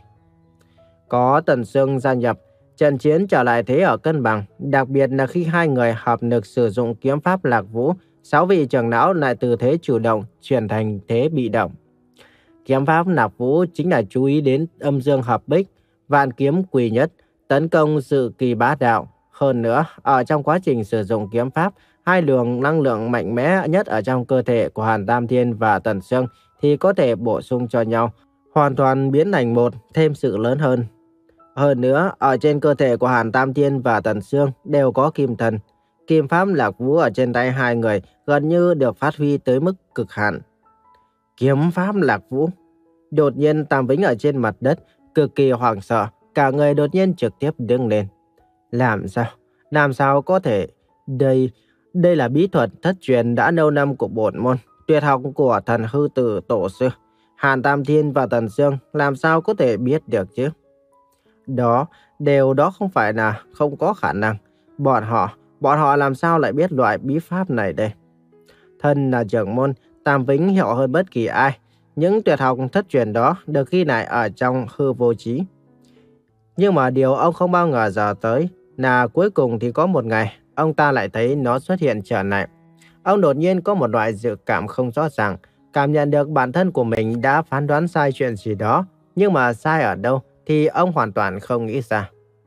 Có Tần Sương gia nhập, trận chiến trở lại thế ở cân bằng, đặc biệt là khi hai người hợp lực sử dụng kiếm pháp Lạc Vũ, sáu vị trưởng lão lại từ thế chủ động chuyển thành thế bị động. Kiếm pháp Lạc Vũ chính là chú ý đến âm dương hợp bích, vạn kiếm quỳ nhất, tấn công sự kỳ bá đạo. Hơn nữa, ở trong quá trình sử dụng kiếm pháp, hai luồng năng lượng mạnh mẽ nhất ở trong cơ thể của Hàn Tam Thiên và Tần Sương thì có thể bổ sung cho nhau, hoàn toàn biến thành một, thêm sự lớn hơn. Hơn nữa, ở trên cơ thể của Hàn Tam Thiên và Tần Sương đều có kim thần. Kim pháp Lạc Vũ ở trên tay hai người gần như được phát huy tới mức cực hạn. Kiếm pháp Lạc Vũ. Đột nhiên Tam Vĩnh ở trên mặt đất, cực kỳ hoảng sợ, cả người đột nhiên trực tiếp đứng lên. Làm sao? Làm sao có thể? Đây, đây là bí thuật thất truyền đã lâu năm của bổn môn, tuyệt học của thần hư tử tổ sư. Hàn Tam Thiên và Tần Sương làm sao có thể biết được chứ? Đó, đều đó không phải là không có khả năng. Bọn họ, bọn họ làm sao lại biết loại bí pháp này đây? Thân là trưởng môn, Tam Vĩnh hiểu hơn bất kỳ ai. Những tuyệt học thất truyền đó được ghi lại ở trong hư vô trí. Nhưng mà điều ông không bao ngờ giờ tới là cuối cùng thì có một ngày, ông ta lại thấy nó xuất hiện trở lại. Ông đột nhiên có một loại dự cảm không rõ ràng, cảm nhận được bản thân của mình đã phán đoán sai chuyện gì đó. Nhưng mà sai ở đâu thì ông hoàn toàn không nghĩ ra.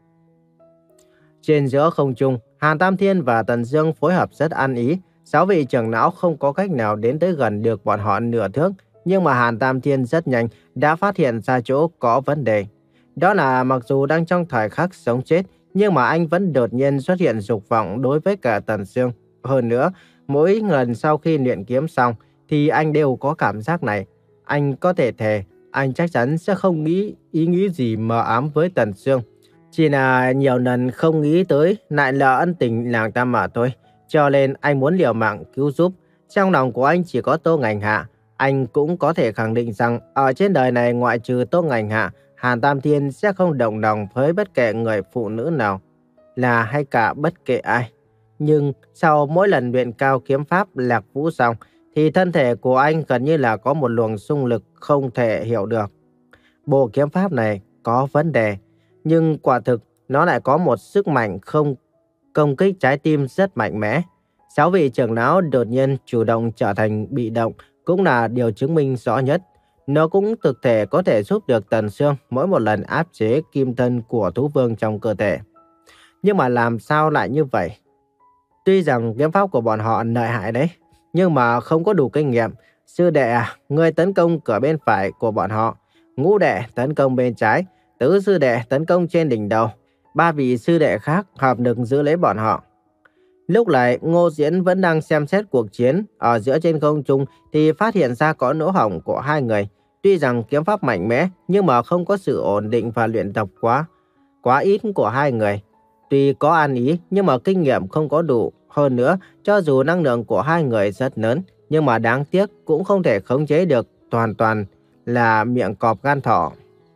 Trên giữa không trung, Hàn Tam Thiên và Tần Sương phối hợp rất ăn ý. Sáu vị trưởng lão không có cách nào đến tới gần được bọn họ nửa thước. Nhưng mà Hàn Tam Thiên rất nhanh đã phát hiện ra chỗ có vấn đề. Đó là mặc dù đang trong thời khắc sống chết, nhưng mà anh vẫn đột nhiên xuất hiện dục vọng đối với cả Tần Sương. Hơn nữa, mỗi lần sau khi luyện kiếm xong thì anh đều có cảm giác này. Anh có thể thề, anh chắc chắn sẽ không nghĩ ý nghĩ gì mờ ám với Tần Sương. Chỉ là nhiều lần không nghĩ tới lại là ân tình nàng ta mà thôi. Cho nên anh muốn liều mạng cứu giúp. Trong lòng của anh chỉ có Tô Ngành Hạ. Anh cũng có thể khẳng định rằng ở trên đời này ngoại trừ Tô Ngành Hạ, Hàn Tam Thiên sẽ không đồng lòng với bất kể người phụ nữ nào, là hay cả bất kể ai. Nhưng sau mỗi lần luyện cao kiếm pháp Lạc Vũ xong, thì thân thể của anh gần như là có một luồng xung lực không thể hiểu được. Bộ kiếm pháp này có vấn đề, nhưng quả thực nó lại có một sức mạnh không công kích trái tim rất mạnh mẽ. Sáu vị trưởng lão đột nhiên chủ động trở thành bị động cũng là điều chứng minh rõ nhất. Nó cũng thực thể có thể giúp được Tần Sương mỗi một lần áp chế kim thân của thú vương trong cơ thể. Nhưng mà làm sao lại như vậy? Tuy rằng kiếm pháp của bọn họ lợi hại đấy, nhưng mà không có đủ kinh nghiệm. Sư đệ à, người tấn công cửa bên phải của bọn họ, ngũ đệ tấn công bên trái, tứ sư đệ tấn công trên đỉnh đầu, ba vị sư đệ khác hợp lực giữ lấy bọn họ. Lúc này Ngô Diễn vẫn đang xem xét cuộc chiến ở giữa trên không trung thì phát hiện ra có lỗ hổng của hai người. Tuy rằng kiếm pháp mạnh mẽ nhưng mà không có sự ổn định và luyện tập quá. quá ít của hai người. Tuy có ăn ý nhưng mà kinh nghiệm không có đủ. Hơn nữa, cho dù năng lượng của hai người rất lớn, nhưng mà đáng tiếc cũng không thể khống chế được hoàn toàn là miệng cọp gan thỏ.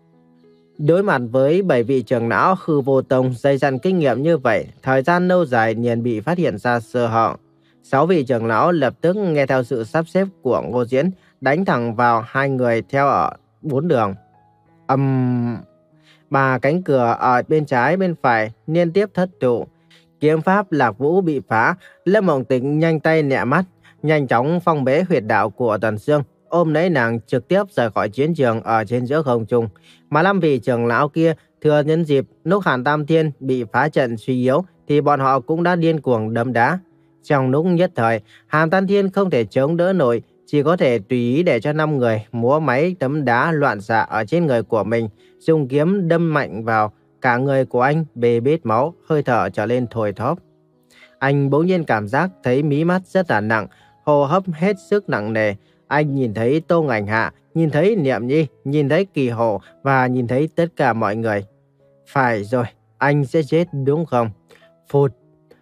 Đối mặt với bảy vị trưởng lão Hư Vô Tông dày dặn kinh nghiệm như vậy, thời gian lâu dài liền bị phát hiện ra sơ hở. Sáu vị trưởng lão lập tức nghe theo sự sắp xếp của Ngô Diễn, đánh thẳng vào hai người theo ở bốn đường. Âm... Um... Ba cánh cửa ở bên trái bên phải liên tiếp thất trụ. Kiếm pháp Lạc Vũ bị phá. Lâm Mộng Tĩnh nhanh tay nhẹ mắt, nhanh chóng phong bế huyệt đạo của Tần Sương, ôm lấy nàng trực tiếp rời khỏi chiến trường ở trên giữa không trung. Mà năm vị trưởng lão kia thừa nhân dịp lúc Hàn Tam Thiên bị phá trận suy yếu thì bọn họ cũng đã điên cuồng đấm đá. Trong lúc nhất thời, Hàn Tam Thiên không thể chống đỡ nổi, chỉ có thể tùy ý để cho năm người múa máy đấm đá loạn xạ ở trên người của mình, dùng kiếm đâm mạnh vào. Cả người của anh bê bết máu, hơi thở trở lên thoi thóp. Anh bỗng nhiên cảm giác thấy mí mắt rất là nặng, hô hấp hết sức nặng nề. Anh nhìn thấy Tô Ngành Hạ, nhìn thấy Niệm Nhi, nhìn thấy Kỳ Hổ và nhìn thấy tất cả mọi người. Phải rồi, anh sẽ chết đúng không? Phụt.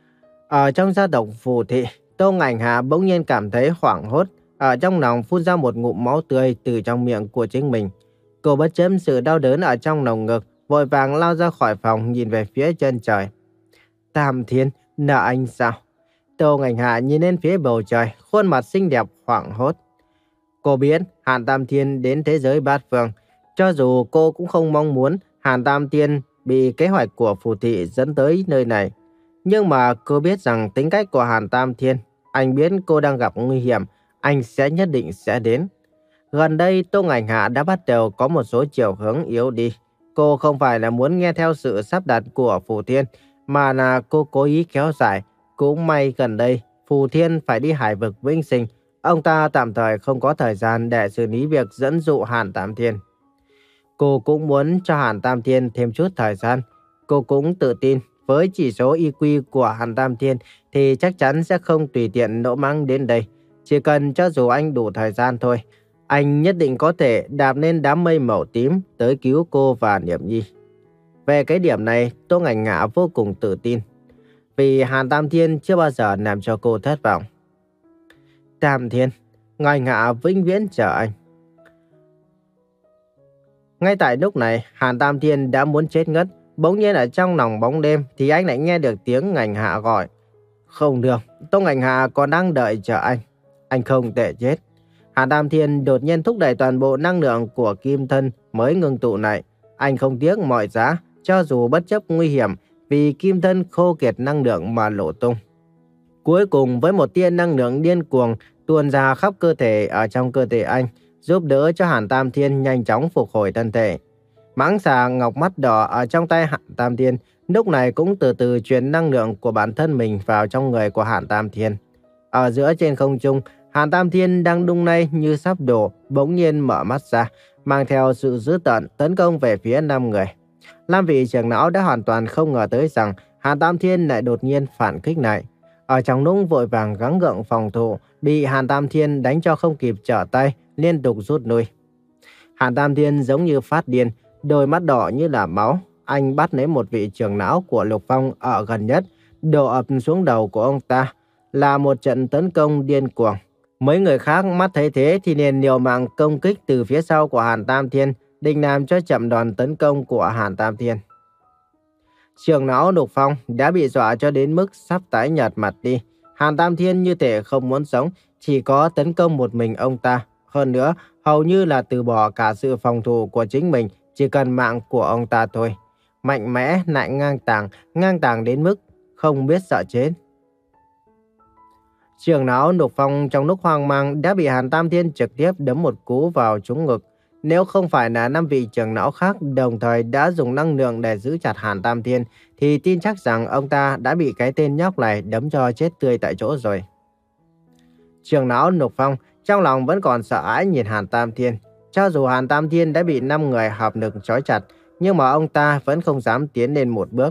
Ở trong gia tộc Phù Thị, Tô Ngành Hạ bỗng nhiên cảm thấy hoảng hốt, ở trong lòng phun ra một ngụm máu tươi từ trong miệng của chính mình. Cô bất chấp sự đau đớn ở trong lồng ngực, vội vàng lao ra khỏi phòng nhìn về phía chân trời. Tam Thiên, nợ anh sao? Tô Ngành Hạ nhìn lên phía bầu trời, khuôn mặt xinh đẹp hoảng hốt. Cô biết Hàn Tam Thiên đến thế giới bát phương. Cho dù cô cũng không mong muốn Hàn Tam Thiên bị kế hoạch của Phù Thị dẫn tới nơi này. Nhưng mà cô biết rằng tính cách của Hàn Tam Thiên. Anh biết cô đang gặp nguy hiểm, anh sẽ nhất định sẽ đến. Gần đây Tô Ngành Hạ đã bắt đầu có một số chiều hướng yếu đi. Cô không phải là muốn nghe theo sự sắp đặt của Phù Thiên, mà là cô cố ý kéo dài. Cũng may gần đây Phù Thiên phải đi hải vực vĩnh sinh. Ông ta tạm thời không có thời gian để xử lý việc dẫn dụ Hàn Tam Thiên. Cô cũng muốn cho Hàn Tam Thiên thêm chút thời gian. Cô cũng tự tin với chỉ số i kiu của Hàn Tam Thiên thì chắc chắn sẽ không tùy tiện nỗ mắng đến đây. Chỉ cần cho dù anh đủ thời gian thôi, anh nhất định có thể đạp lên đám mây màu tím tới cứu cô và Niệm Nhi. Về cái điểm này, Tô Ngành Hạ vô cùng tự tin. Vì Hàn Tam Thiên chưa bao giờ làm cho cô thất vọng. Tam Thiên, Ngành Hạ vĩnh viễn chờ anh. Ngay tại lúc này, Hàn Tam Thiên đã muốn chết ngất. Bỗng nhiên ở trong lòng bóng đêm thì anh lại nghe được tiếng Ngành Hạ gọi. Không được, Tô Ngành Hạ còn đang đợi chờ anh. Anh không thể chết. Hàn Tam Thiên đột nhiên thúc đẩy toàn bộ năng lượng của kim thân mới ngưng tụ này. Anh không tiếc mọi giá, cho dù bất chấp nguy hiểm, vì kim thân khô kiệt năng lượng mà nổ tung. Cuối cùng với một tia năng lượng điên cuồng tuôn ra khắp cơ thể ở trong cơ thể anh, giúp đỡ cho Hàn Tam Thiên nhanh chóng phục hồi thân thể. Mãng xà ngọc mắt đỏ ở trong tay Hàn Tam Thiên lúc này cũng từ từ truyền năng lượng của bản thân mình vào trong người của Hàn Tam Thiên. Ở giữa trên không trung, Hàn Tam Thiên đang đung nay như sắp đổ, bỗng nhiên mở mắt ra, mang theo sự dữ tợn tấn công về phía năm người. Năm vị trưởng lão đã hoàn toàn không ngờ tới rằng Hàn Tam Thiên lại đột nhiên phản kích lại. Ở trong lúc vội vàng gắng gượng phòng thủ, bị Hàn Tam Thiên đánh cho không kịp trở tay, liên tục rút lui. Hàn Tam Thiên giống như phát điên, đôi mắt đỏ như là máu. Anh bắt lấy một vị trưởng lão của Lục Phong ở gần nhất, đổ ập xuống đầu của ông ta, là một trận tấn công điên cuồng. Mấy người khác mắt thấy thế thì liền liều mạng công kích từ phía sau của Hàn Tam Thiên, định làm cho chậm đòn tấn công của Hàn Tam Thiên. Trưởng lão Lục Phong đã bị dọa cho đến mức sắp tái nhợt mặt đi. Hàn Tam Thiên như thể không muốn sống, chỉ có tấn công một mình ông ta. Hơn nữa, hầu như là từ bỏ cả sự phòng thủ của chính mình, chỉ cần mạng của ông ta thôi. Mạnh mẽ lại ngang tàng, ngang tàng đến mức không biết sợ chết. Trưởng lão Lục Phong trong lúc hoang mang đã bị Hàn Tam Thiên trực tiếp đấm một cú vào trúng ngực. Nếu không phải là năm vị trưởng lão khác đồng thời đã dùng năng lượng để giữ chặt Hàn Tam Thiên, thì tin chắc rằng ông ta đã bị cái tên nhóc này đấm cho chết tươi tại chỗ rồi. Trưởng lão Lục Phong trong lòng vẫn còn sợ hãi nhìn Hàn Tam Thiên. Cho dù Hàn Tam Thiên đã bị năm người hợp lực trói chặt, nhưng mà ông ta vẫn không dám tiến lên một bước.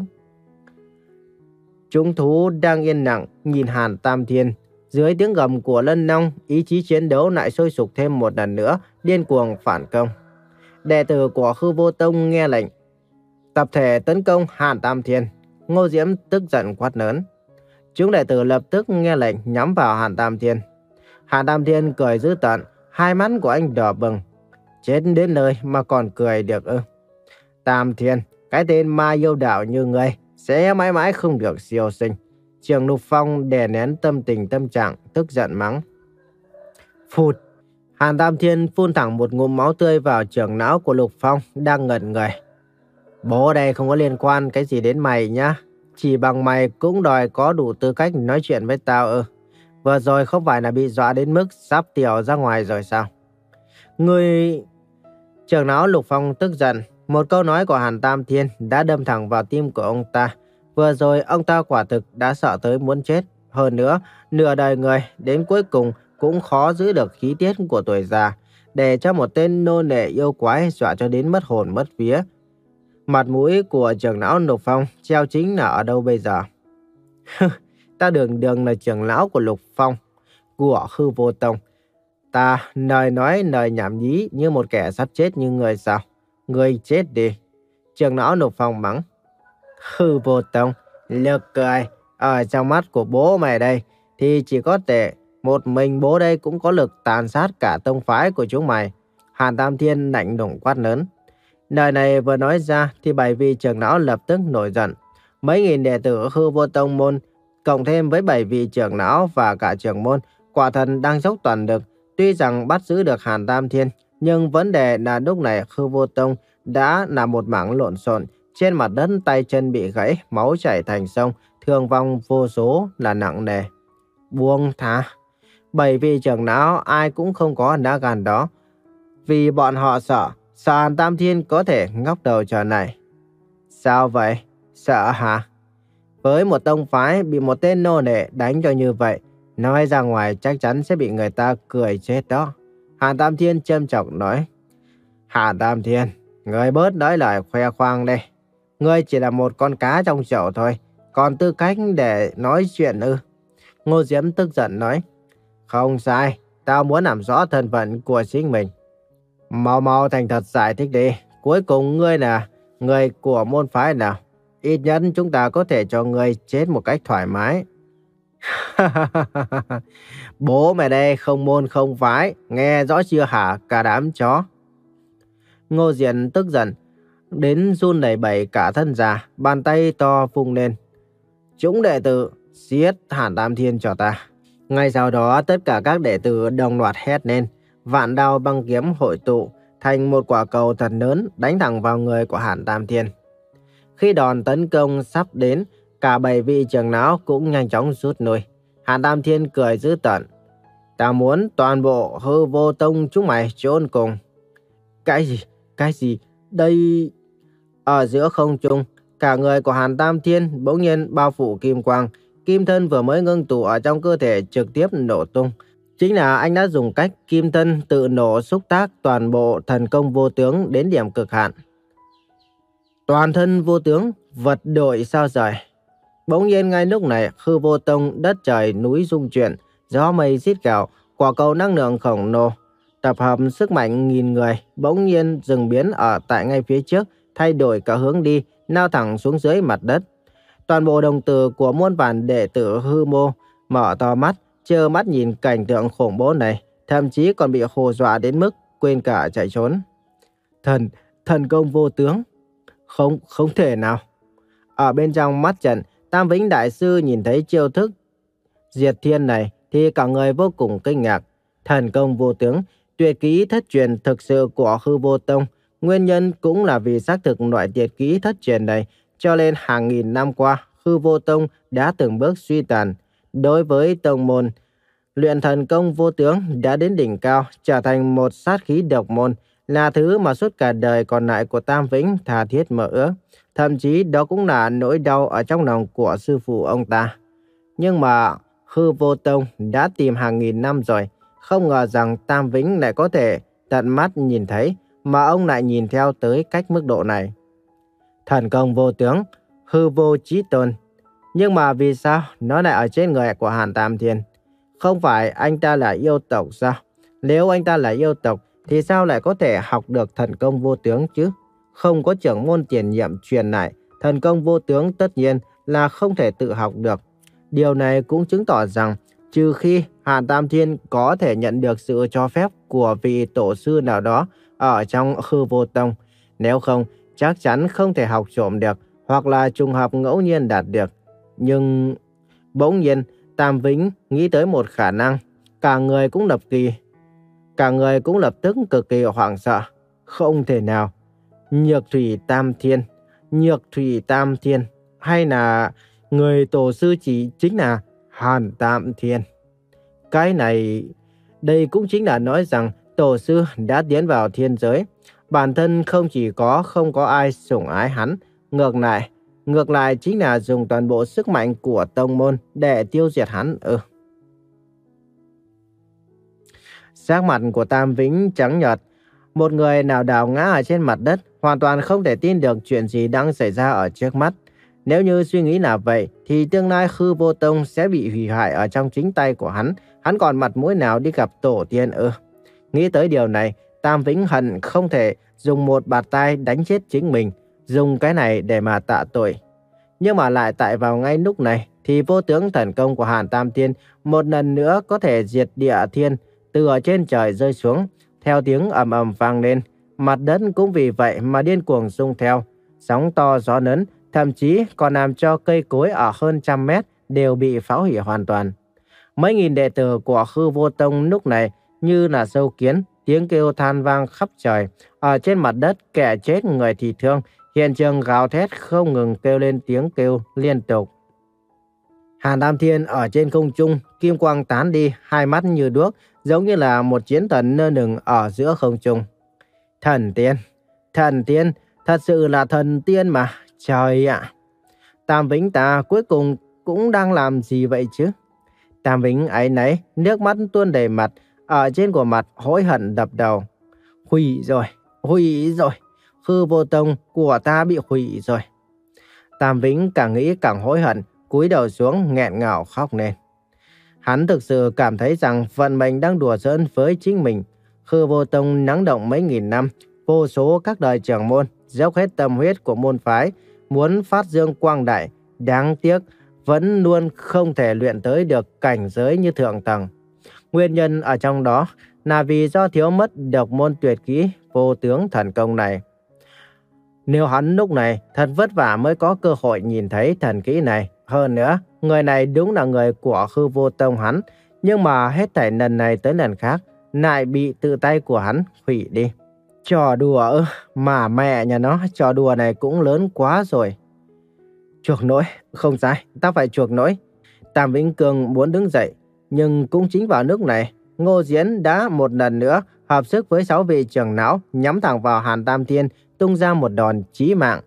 Chúng thú đang yên lặng nhìn Hàn Tam Thiên. Dưới tiếng gầm của Lân Long, ý chí chiến đấu lại sôi sục thêm một lần nữa, điên cuồng phản công. Đệ tử của Hư Vô Tông nghe lệnh. Tập thể tấn công Hàn Tam Thiên. Ngô Diễm tức giận quát lớn. Chúng đệ tử lập tức nghe lệnh nhắm vào Hàn Tam Thiên. Hàn Tam Thiên cười dữ tợn, hai mắt của anh đỏ bừng. Chết đến nơi mà còn cười được ư? Tam Thiên, cái tên ma yêu đạo như ngươi sẽ mãi mãi không được siêu sinh. Trường Lục Phong đè nén tâm tình tâm trạng, tức giận mắng. Phụt! Hàn Tam Thiên phun thẳng một ngụm máu tươi vào trưởng não của Lục Phong đang ngẩn người. Bố đây không có liên quan cái gì đến mày nhá. Chỉ bằng mày cũng đòi có đủ tư cách nói chuyện với tao ư? Vừa rồi không phải là bị dọa đến mức sắp tiểu ra ngoài rồi sao? Ngươi... Trưởng não Lục Phong tức giận. Một câu nói của Hàn Tam Thiên đã đâm thẳng vào tim của ông ta. Vừa rồi ông ta quả thực đã sợ tới muốn chết. Hơn nữa, nửa đời người đến cuối cùng cũng khó giữ được khí tiết của tuổi già, để cho một tên nô lệ yêu quái dọa cho đến mất hồn mất vía. Mặt mũi của trưởng lão Lục Phong treo chính là ở đâu bây giờ? Ta đường đường là trưởng lão của Lục Phong, của Hư Vô Tông. Ta lời nói lời nhảm nhí như một kẻ sắp chết như người sao? Người chết đi. Trưởng lão Lục Phong mắng. Hư Vô Tông, lực cười. Ở trong mắt của bố mày đây thì chỉ có thể một mình bố đây cũng có lực tàn sát cả tông phái của chúng mày. Hàn Tam Thiên lạnh lùng quát lớn. Lời này vừa nói ra thì bảy vị trưởng lão lập tức nổi giận. Mấy nghìn đệ tử Hư Vô Tông môn cộng thêm với bảy vị trưởng lão và cả trưởng môn quả thần đang dốc toàn lực. Tuy rằng bắt giữ được Hàn Tam Thiên, nhưng vấn đề là lúc này Hư Vô Tông đã là một mảng lộn xộn. Trên mặt đất tay chân bị gãy, máu chảy thành sông, thương vong vô số là nặng nề. Buông thả. Bảy vị trưởng lão ai cũng không có lá gan đó. Vì bọn họ sợ, sợ Hàn Tam Thiên có thể ngóc đầu trở lại. Sao vậy? Sợ hả? Với một tông phái bị một tên nô lệ đánh cho như vậy, nói ra ngoài chắc chắn sẽ bị người ta cười chết đó. Hàn Tam Thiên châm chọc nói. Hàn Tam Thiên, người bớt nói lời khoe khoang đây. Ngươi chỉ là một con cá trong chậu thôi, còn tư cách để nói chuyện ư? Ngô Diễm tức giận nói. Không sai, tao muốn làm rõ thân phận của chính mình. Mau mau thành thật giải thích đi. Cuối cùng ngươi là người của môn phái nào? Ít nhất chúng ta có thể cho ngươi chết một cách thoải mái. Bố mày đây không môn không phái, nghe rõ chưa hả cả đám chó? Ngô Diễm tức giận đến run lẩy bẩy cả thân già, bàn tay to vung lên. Chúng đệ tử giết Hàn Tam Thiên cho ta. Ngay sau đó tất cả các đệ tử đồng loạt hét lên. Vạn đao băng kiếm hội tụ thành một quả cầu thật lớn đánh thẳng vào người của Hàn Tam Thiên. Khi đòn tấn công sắp đến, cả bảy vị trưởng lão cũng nhanh chóng rút lui. Hàn Tam Thiên cười dữ tợn. Ta muốn toàn bộ Hư Vô Tông chúng mày chôn cùng. Cái gì? Cái gì? Đây... Ở giữa không trung, cả người của Hàn Tam Thiên bỗng nhiên bao phủ kim quang. Kim thân vừa mới ngưng tụ ở trong cơ thể trực tiếp nổ tung. Chính là anh đã dùng cách kim thân tự nổ xúc tác toàn bộ thần công vô tướng đến điểm cực hạn. Toàn thân vô tướng, vật đổi sao rời. Bỗng nhiên ngay lúc này, Hư Vô Tông đất trời núi rung chuyển, gió mây rít gào, quả cầu năng lượng khổng lồ tập hợp sức mạnh nghìn người bỗng nhiên dừng biến ở tại ngay phía trước, thay đổi cả hướng đi, lao thẳng xuống dưới mặt đất. Toàn bộ đồng tử của muôn vàn đệ tử Hư Mô mở to mắt, trơ mắt nhìn cảnh tượng khủng bố này, thậm chí còn bị hù dọa đến mức quên cả chạy trốn. Thần, thần công vô tướng. Không, không thể nào. Ở bên trong mắt trận, Tam Vĩnh Đại Sư nhìn thấy chiêu thức diệt thiên này thì cả người vô cùng kinh ngạc. Thần công vô tướng, tuyệt kỹ thất truyền thực sự của Hư Vô Tông. Nguyên nhân cũng là vì xác thực loại tuyệt kỹ thất truyền này, cho nên hàng nghìn năm qua, Hư Vô Tông đã từng bước suy tàn. Đối với tông môn, luyện thần công vô tướng đã đến đỉnh cao, trở thành một sát khí độc môn, là thứ mà suốt cả đời còn lại của Tam Vĩnh tha thiết mơ ước. Thậm chí đó cũng là nỗi đau ở trong lòng của sư phụ ông ta. Nhưng mà Hư Vô Tông đã tìm hàng nghìn năm rồi, không ngờ rằng Tam Vĩnh lại có thể tận mắt nhìn thấy, mà ông lại nhìn theo tới cách mức độ này. Thần công vô tướng, hư vô chí tôn. Nhưng mà vì sao nó lại ở trên người của Hàn Tam Thiên? Không phải anh ta là yêu tộc sao? Nếu anh ta là yêu tộc thì sao lại có thể học được thần công vô tướng chứ? không có trưởng môn tiền nhiệm truyền lại, thần công vô tướng tất nhiên là không thể tự học được. Điều này cũng chứng tỏ rằng trừ khi Hàn Tam Thiên có thể nhận được sự cho phép của vị tổ sư nào đó ở trong Hư Vô Tông, nếu không chắc chắn không thể học trộm được hoặc là trùng hợp ngẫu nhiên đạt được. Nhưng bỗng nhiên Tam Vĩnh nghĩ tới một khả năng, cả người cũng lập kỳ, cả người cũng lập tức cực kỳ hoảng sợ. Không thể nào, Nhược Thủy Tam Thiên, Nhược Thủy Tam Thiên, hay là người tổ sư chỉ chính là Hàn Tam Thiên. Cái này, đây cũng chính là nói rằng tổ sư đã tiến vào thiên giới. Bản thân không chỉ có không có ai sủng ái hắn, ngược lại, ngược lại chính là dùng toàn bộ sức mạnh của tông môn để tiêu diệt hắn. Ừ. Sắc mặt của Tam Vĩnh trắng nhợt, một người nào đảo ngã ở trên mặt đất, hoàn toàn không thể tin được chuyện gì đang xảy ra ở trước mắt. Nếu như suy nghĩ là vậy, thì tương lai Hư Vô Tông sẽ bị hủy hoại ở trong chính tay của hắn. Hắn còn mặt mũi nào đi gặp tổ tiên ư? Nghĩ tới điều này, Tam Vĩnh hận không thể dùng một bạt tai đánh chết chính mình, dùng cái này để mà tạ tội. Nhưng mà lại tại vào ngay lúc này, thì vô tướng thần công của Hàn Tam Thiên một lần nữa có thể diệt địa thiên từ ở trên trời rơi xuống, theo tiếng ầm ầm vang lên. Mặt đất cũng vì vậy mà điên cuồng rung theo, sóng to gió lớn, thậm chí còn làm cho cây cối ở hơn trăm mét đều bị phá hủy hoàn toàn. Mấy nghìn đệ tử của Hư Vô Tông lúc này như là sâu kiến, tiếng kêu than vang khắp trời. Ở trên mặt đất kẻ chết người thì thương, hiện trường gào thét không ngừng kêu lên tiếng kêu liên tục. Hàn Tam Thiên ở trên không trung, kim quang tán đi, hai mắt như đuốc, giống như là một chiến thần nơ nửng ở giữa không trung. Thần tiên, thần tiên, thật sự là thần tiên mà, trời ạ. Tam Vĩnh ta cuối cùng cũng đang làm gì vậy chứ? Tam Vĩnh áy náy, nước mắt tuôn đầy mặt, ở trên của mặt hối hận đập đầu. Hủy rồi, hủy rồi, Hư Vô Tông của ta bị hủy rồi. Tam Vĩnh càng nghĩ càng hối hận, cúi đầu xuống nghẹn ngào khóc lên. Hắn thực sự cảm thấy rằng vận mệnh đang đùa giỡn với chính mình. Hư Vô Tông lắng động mấy nghìn năm, vô số các đời trưởng môn dốc hết tâm huyết của môn phái, muốn phát dương quang đại, đáng tiếc vẫn luôn không thể luyện tới được cảnh giới như thượng tầng. Nguyên nhân ở trong đó là vì do thiếu mất độc môn tuyệt kỹ vô tướng thần công này. Nếu hắn lúc này thật vất vả mới có cơ hội nhìn thấy thần kỹ này, hơn nữa, người này đúng là người của Hư Vô Tông hắn, nhưng mà hết thảy lần này tới lần khác lại bị tự tay của hắn hủy đi. Trò đùa ư, mà mẹ nhà nó, trò đùa này cũng lớn quá rồi. Chuộc lỗi, không sai, ta phải chuộc lỗi. Tam Vĩnh Cường muốn đứng dậy, nhưng cũng chính vào lúc này, Ngô Diễn đã một lần nữa hợp sức với sáu vị trưởng lão nhắm thẳng vào Hàn Tam Thiên, tung ra một đòn chí mạng.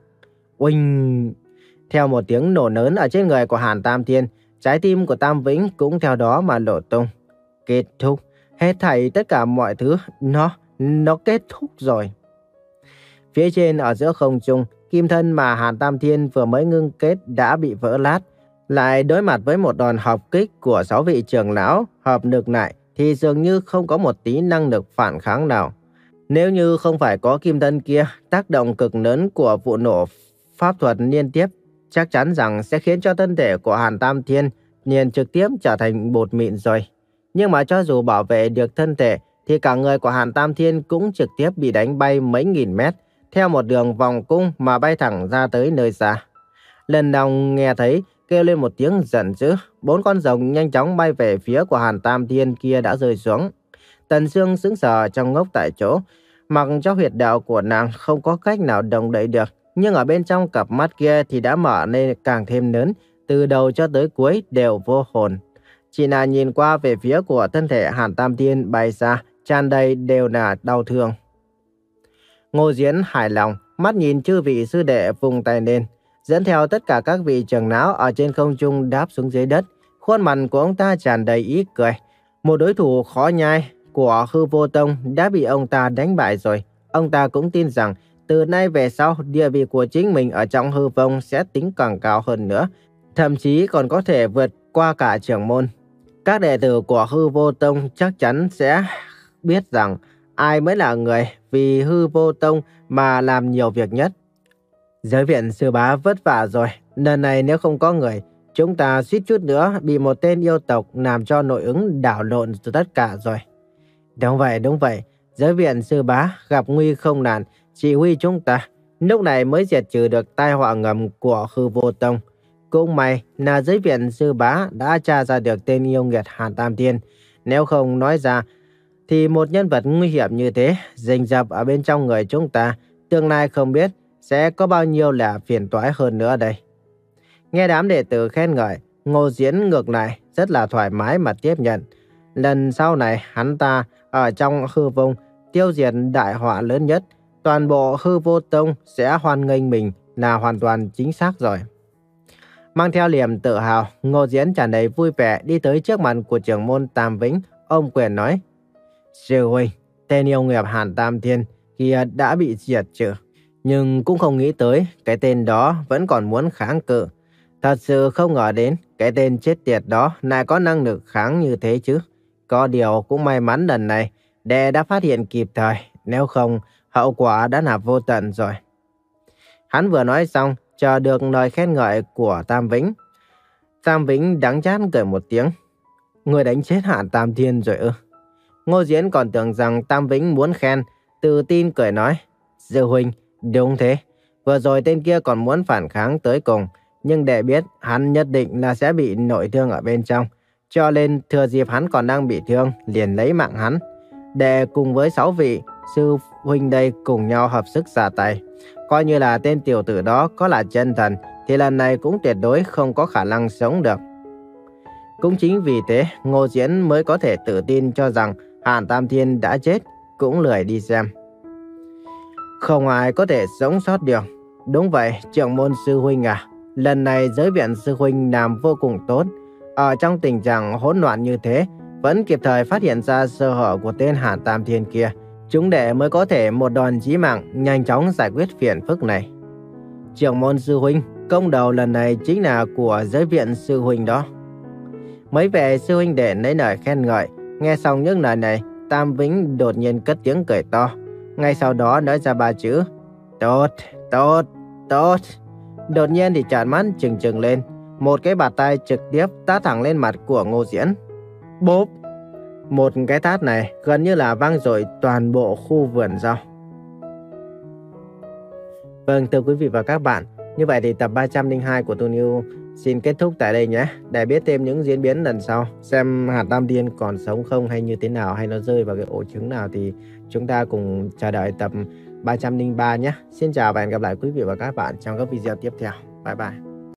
Oanh! Theo một tiếng nổ lớn ở trên người của Hàn Tam Thiên, trái tim của Tam Vĩnh cũng theo đó mà nổ tung. Kết thúc, hết thảy tất cả mọi thứ, nó, nó kết thúc rồi. Phía trên ở giữa không trung, kim thân mà Hàn Tam Thiên vừa mới ngưng kết đã bị vỡ lát. Lại đối mặt với một đòn hợp kích của sáu vị trưởng lão hợp lực lại thì dường như không có một tí năng lực phản kháng nào. Nếu như không phải có kim thân kia tác động cực lớn của vụ nổ pháp thuật liên tiếp, chắc chắn rằng sẽ khiến cho thân thể của Hàn Tam Thiên liền trực tiếp trở thành bột mịn rồi. Nhưng mà cho dù bảo vệ được thân thể thì cả người của Hàn Tam Thiên cũng trực tiếp bị đánh bay mấy nghìn mét, theo một đường vòng cung mà bay thẳng ra tới nơi xa. Lần đầu nghe thấy kêu lên một tiếng giận dữ, bốn con rồng nhanh chóng bay về phía của Hàn Tam Thiên kia đã rơi xuống. Tần Sương sững sờ trong ngốc tại chỗ, mặc cho huyệt đạo của nàng không có cách nào động đậy được, nhưng ở bên trong cặp mắt kia thì đã mở lên càng thêm lớn, từ đầu cho tới cuối đều vô hồn. Chỉ là nhìn qua về phía của thân thể Hàn Tam Thiên bay xa, tràn đầy đều là đau thương. Ngô Diễn hài lòng, mắt nhìn chư vị sư đệ vùng tay lên, dẫn theo tất cả các vị trưởng lão ở trên không trung đáp xuống dưới đất. Khuôn mặt của ông ta tràn đầy ý cười. Một đối thủ khó nhai của Hư Vô Tông đã bị ông ta đánh bại rồi. Ông ta cũng tin rằng từ nay về sau địa vị của chính mình ở trong hư vong sẽ tính càng cao hơn nữa, thậm chí còn có thể vượt qua cả trưởng môn. Các đệ tử của Hư Vô Tông chắc chắn sẽ biết rằng ai mới là người vì hư vô tông mà làm nhiều việc nhất. Giới viện sư bá vất vả rồi, lần này nếu không có người, chúng ta suýt chút nữa bị một tên yêu tộc làm cho nội ứng đảo lộn tất cả rồi. Đúng vậy, đúng vậy, giới viện sư bá gặp nguy không nạn, chỉ huy chúng ta, lúc này mới diệt trừ được tai họa ngầm của hư vô tông. Cũng may là giới viện sư bá đã tra ra được tên yêu nghiệt Hàn Tam Thiên. Nếu không nói ra, thì một nhân vật nguy hiểm như thế rình rập ở bên trong người chúng ta, tương lai không biết sẽ có bao nhiêu là phiền toái hơn nữa đây. Nghe đám đệ tử khen ngợi, Ngô Diễn ngược lại rất là thoải mái mà tiếp nhận. Lần sau này hắn ta ở trong hư vong tiêu diệt đại họa lớn nhất, toàn bộ hư vô tông sẽ hoan nghênh mình là hoàn toàn chính xác rồi. Mang theo niềm tự hào, Ngô Diễn tràn đầy vui vẻ đi tới trước mặt của trưởng môn Tam Vĩnh, ôm quyền nói: Sư huynh, tên yêu nghiệt Hàn Tam Thiên kia đã bị diệt trừ, nhưng cũng không nghĩ tới cái tên đó vẫn còn muốn kháng cự. Thật sự không ngờ đến cái tên chết tiệt đó lại có năng lực kháng như thế chứ. Có điều cũng may mắn lần này đệ đã phát hiện kịp thời, nếu không hậu quả đã là vô tận rồi. Hắn vừa nói xong, chờ được lời khen ngợi của Tam Vĩnh. Tam Vĩnh đắng chát cười một tiếng: Người đánh chết Hàn Tam Thiên rồi ư? Ngô Diễn còn tưởng rằng Tam Vĩnh muốn khen, tự tin cười nói: Sư huynh, đúng thế. Vừa rồi tên kia còn muốn phản kháng tới cùng, nhưng đệ biết hắn nhất định là sẽ bị nội thương ở bên trong, cho nên thừa dịp hắn còn đang bị thương, liền lấy mạng hắn. Đệ cùng với sáu vị sư huynh đây cùng nhau hợp sức ra tay. Coi như là tên tiểu tử đó có là chân thần, thì lần này cũng tuyệt đối không có khả năng sống được. Cũng chính vì thế, Ngô Diễn mới có thể tự tin cho rằng Hàn Tam Thiên đã chết, cũng lười đi xem. Không ai có thể sống sót được. Đúng vậy, trưởng môn sư huynh à, lần này giới viện sư huynh làm vô cùng tốt. Ở trong tình trạng hỗn loạn như thế, vẫn kịp thời phát hiện ra sơ hở của tên Hàn Tam Thiên kia. Chúng đệ mới có thể một đòn chí mạng nhanh chóng giải quyết phiền phức này. Trưởng môn sư huynh, công đầu lần này chính là của giới viện sư huynh đó. Mấy vị sư huynh đệ lấy lời khen ngợi. Nghe xong những lời này, Tam Vĩnh đột nhiên cất tiếng cười to. Ngay sau đó nói ra ba chữ: Tốt, tốt, tốt. Đột nhiên thì trợn mắt trừng trừng lên, một cái bạt tay trực tiếp tát thẳng lên mặt của Ngô Diễn. Bốp! Một cái tát này gần như là vang dội toàn bộ khu vườn rau. Vâng, thưa quý vị và các bạn, như vậy thì tập ba trăm lẻ hai của Tuân Yêu xin kết thúc tại đây nhé. Để biết thêm những diễn biến lần sau, xem Hàn Tam Thiên còn sống không hay như thế nào, hay nó rơi vào cái ổ trứng nào, thì chúng ta cùng chờ đợi tập ba trăm lẻ ba nhé. Xin chào và hẹn gặp lại quý vị và các bạn trong các video tiếp theo. Bye bye.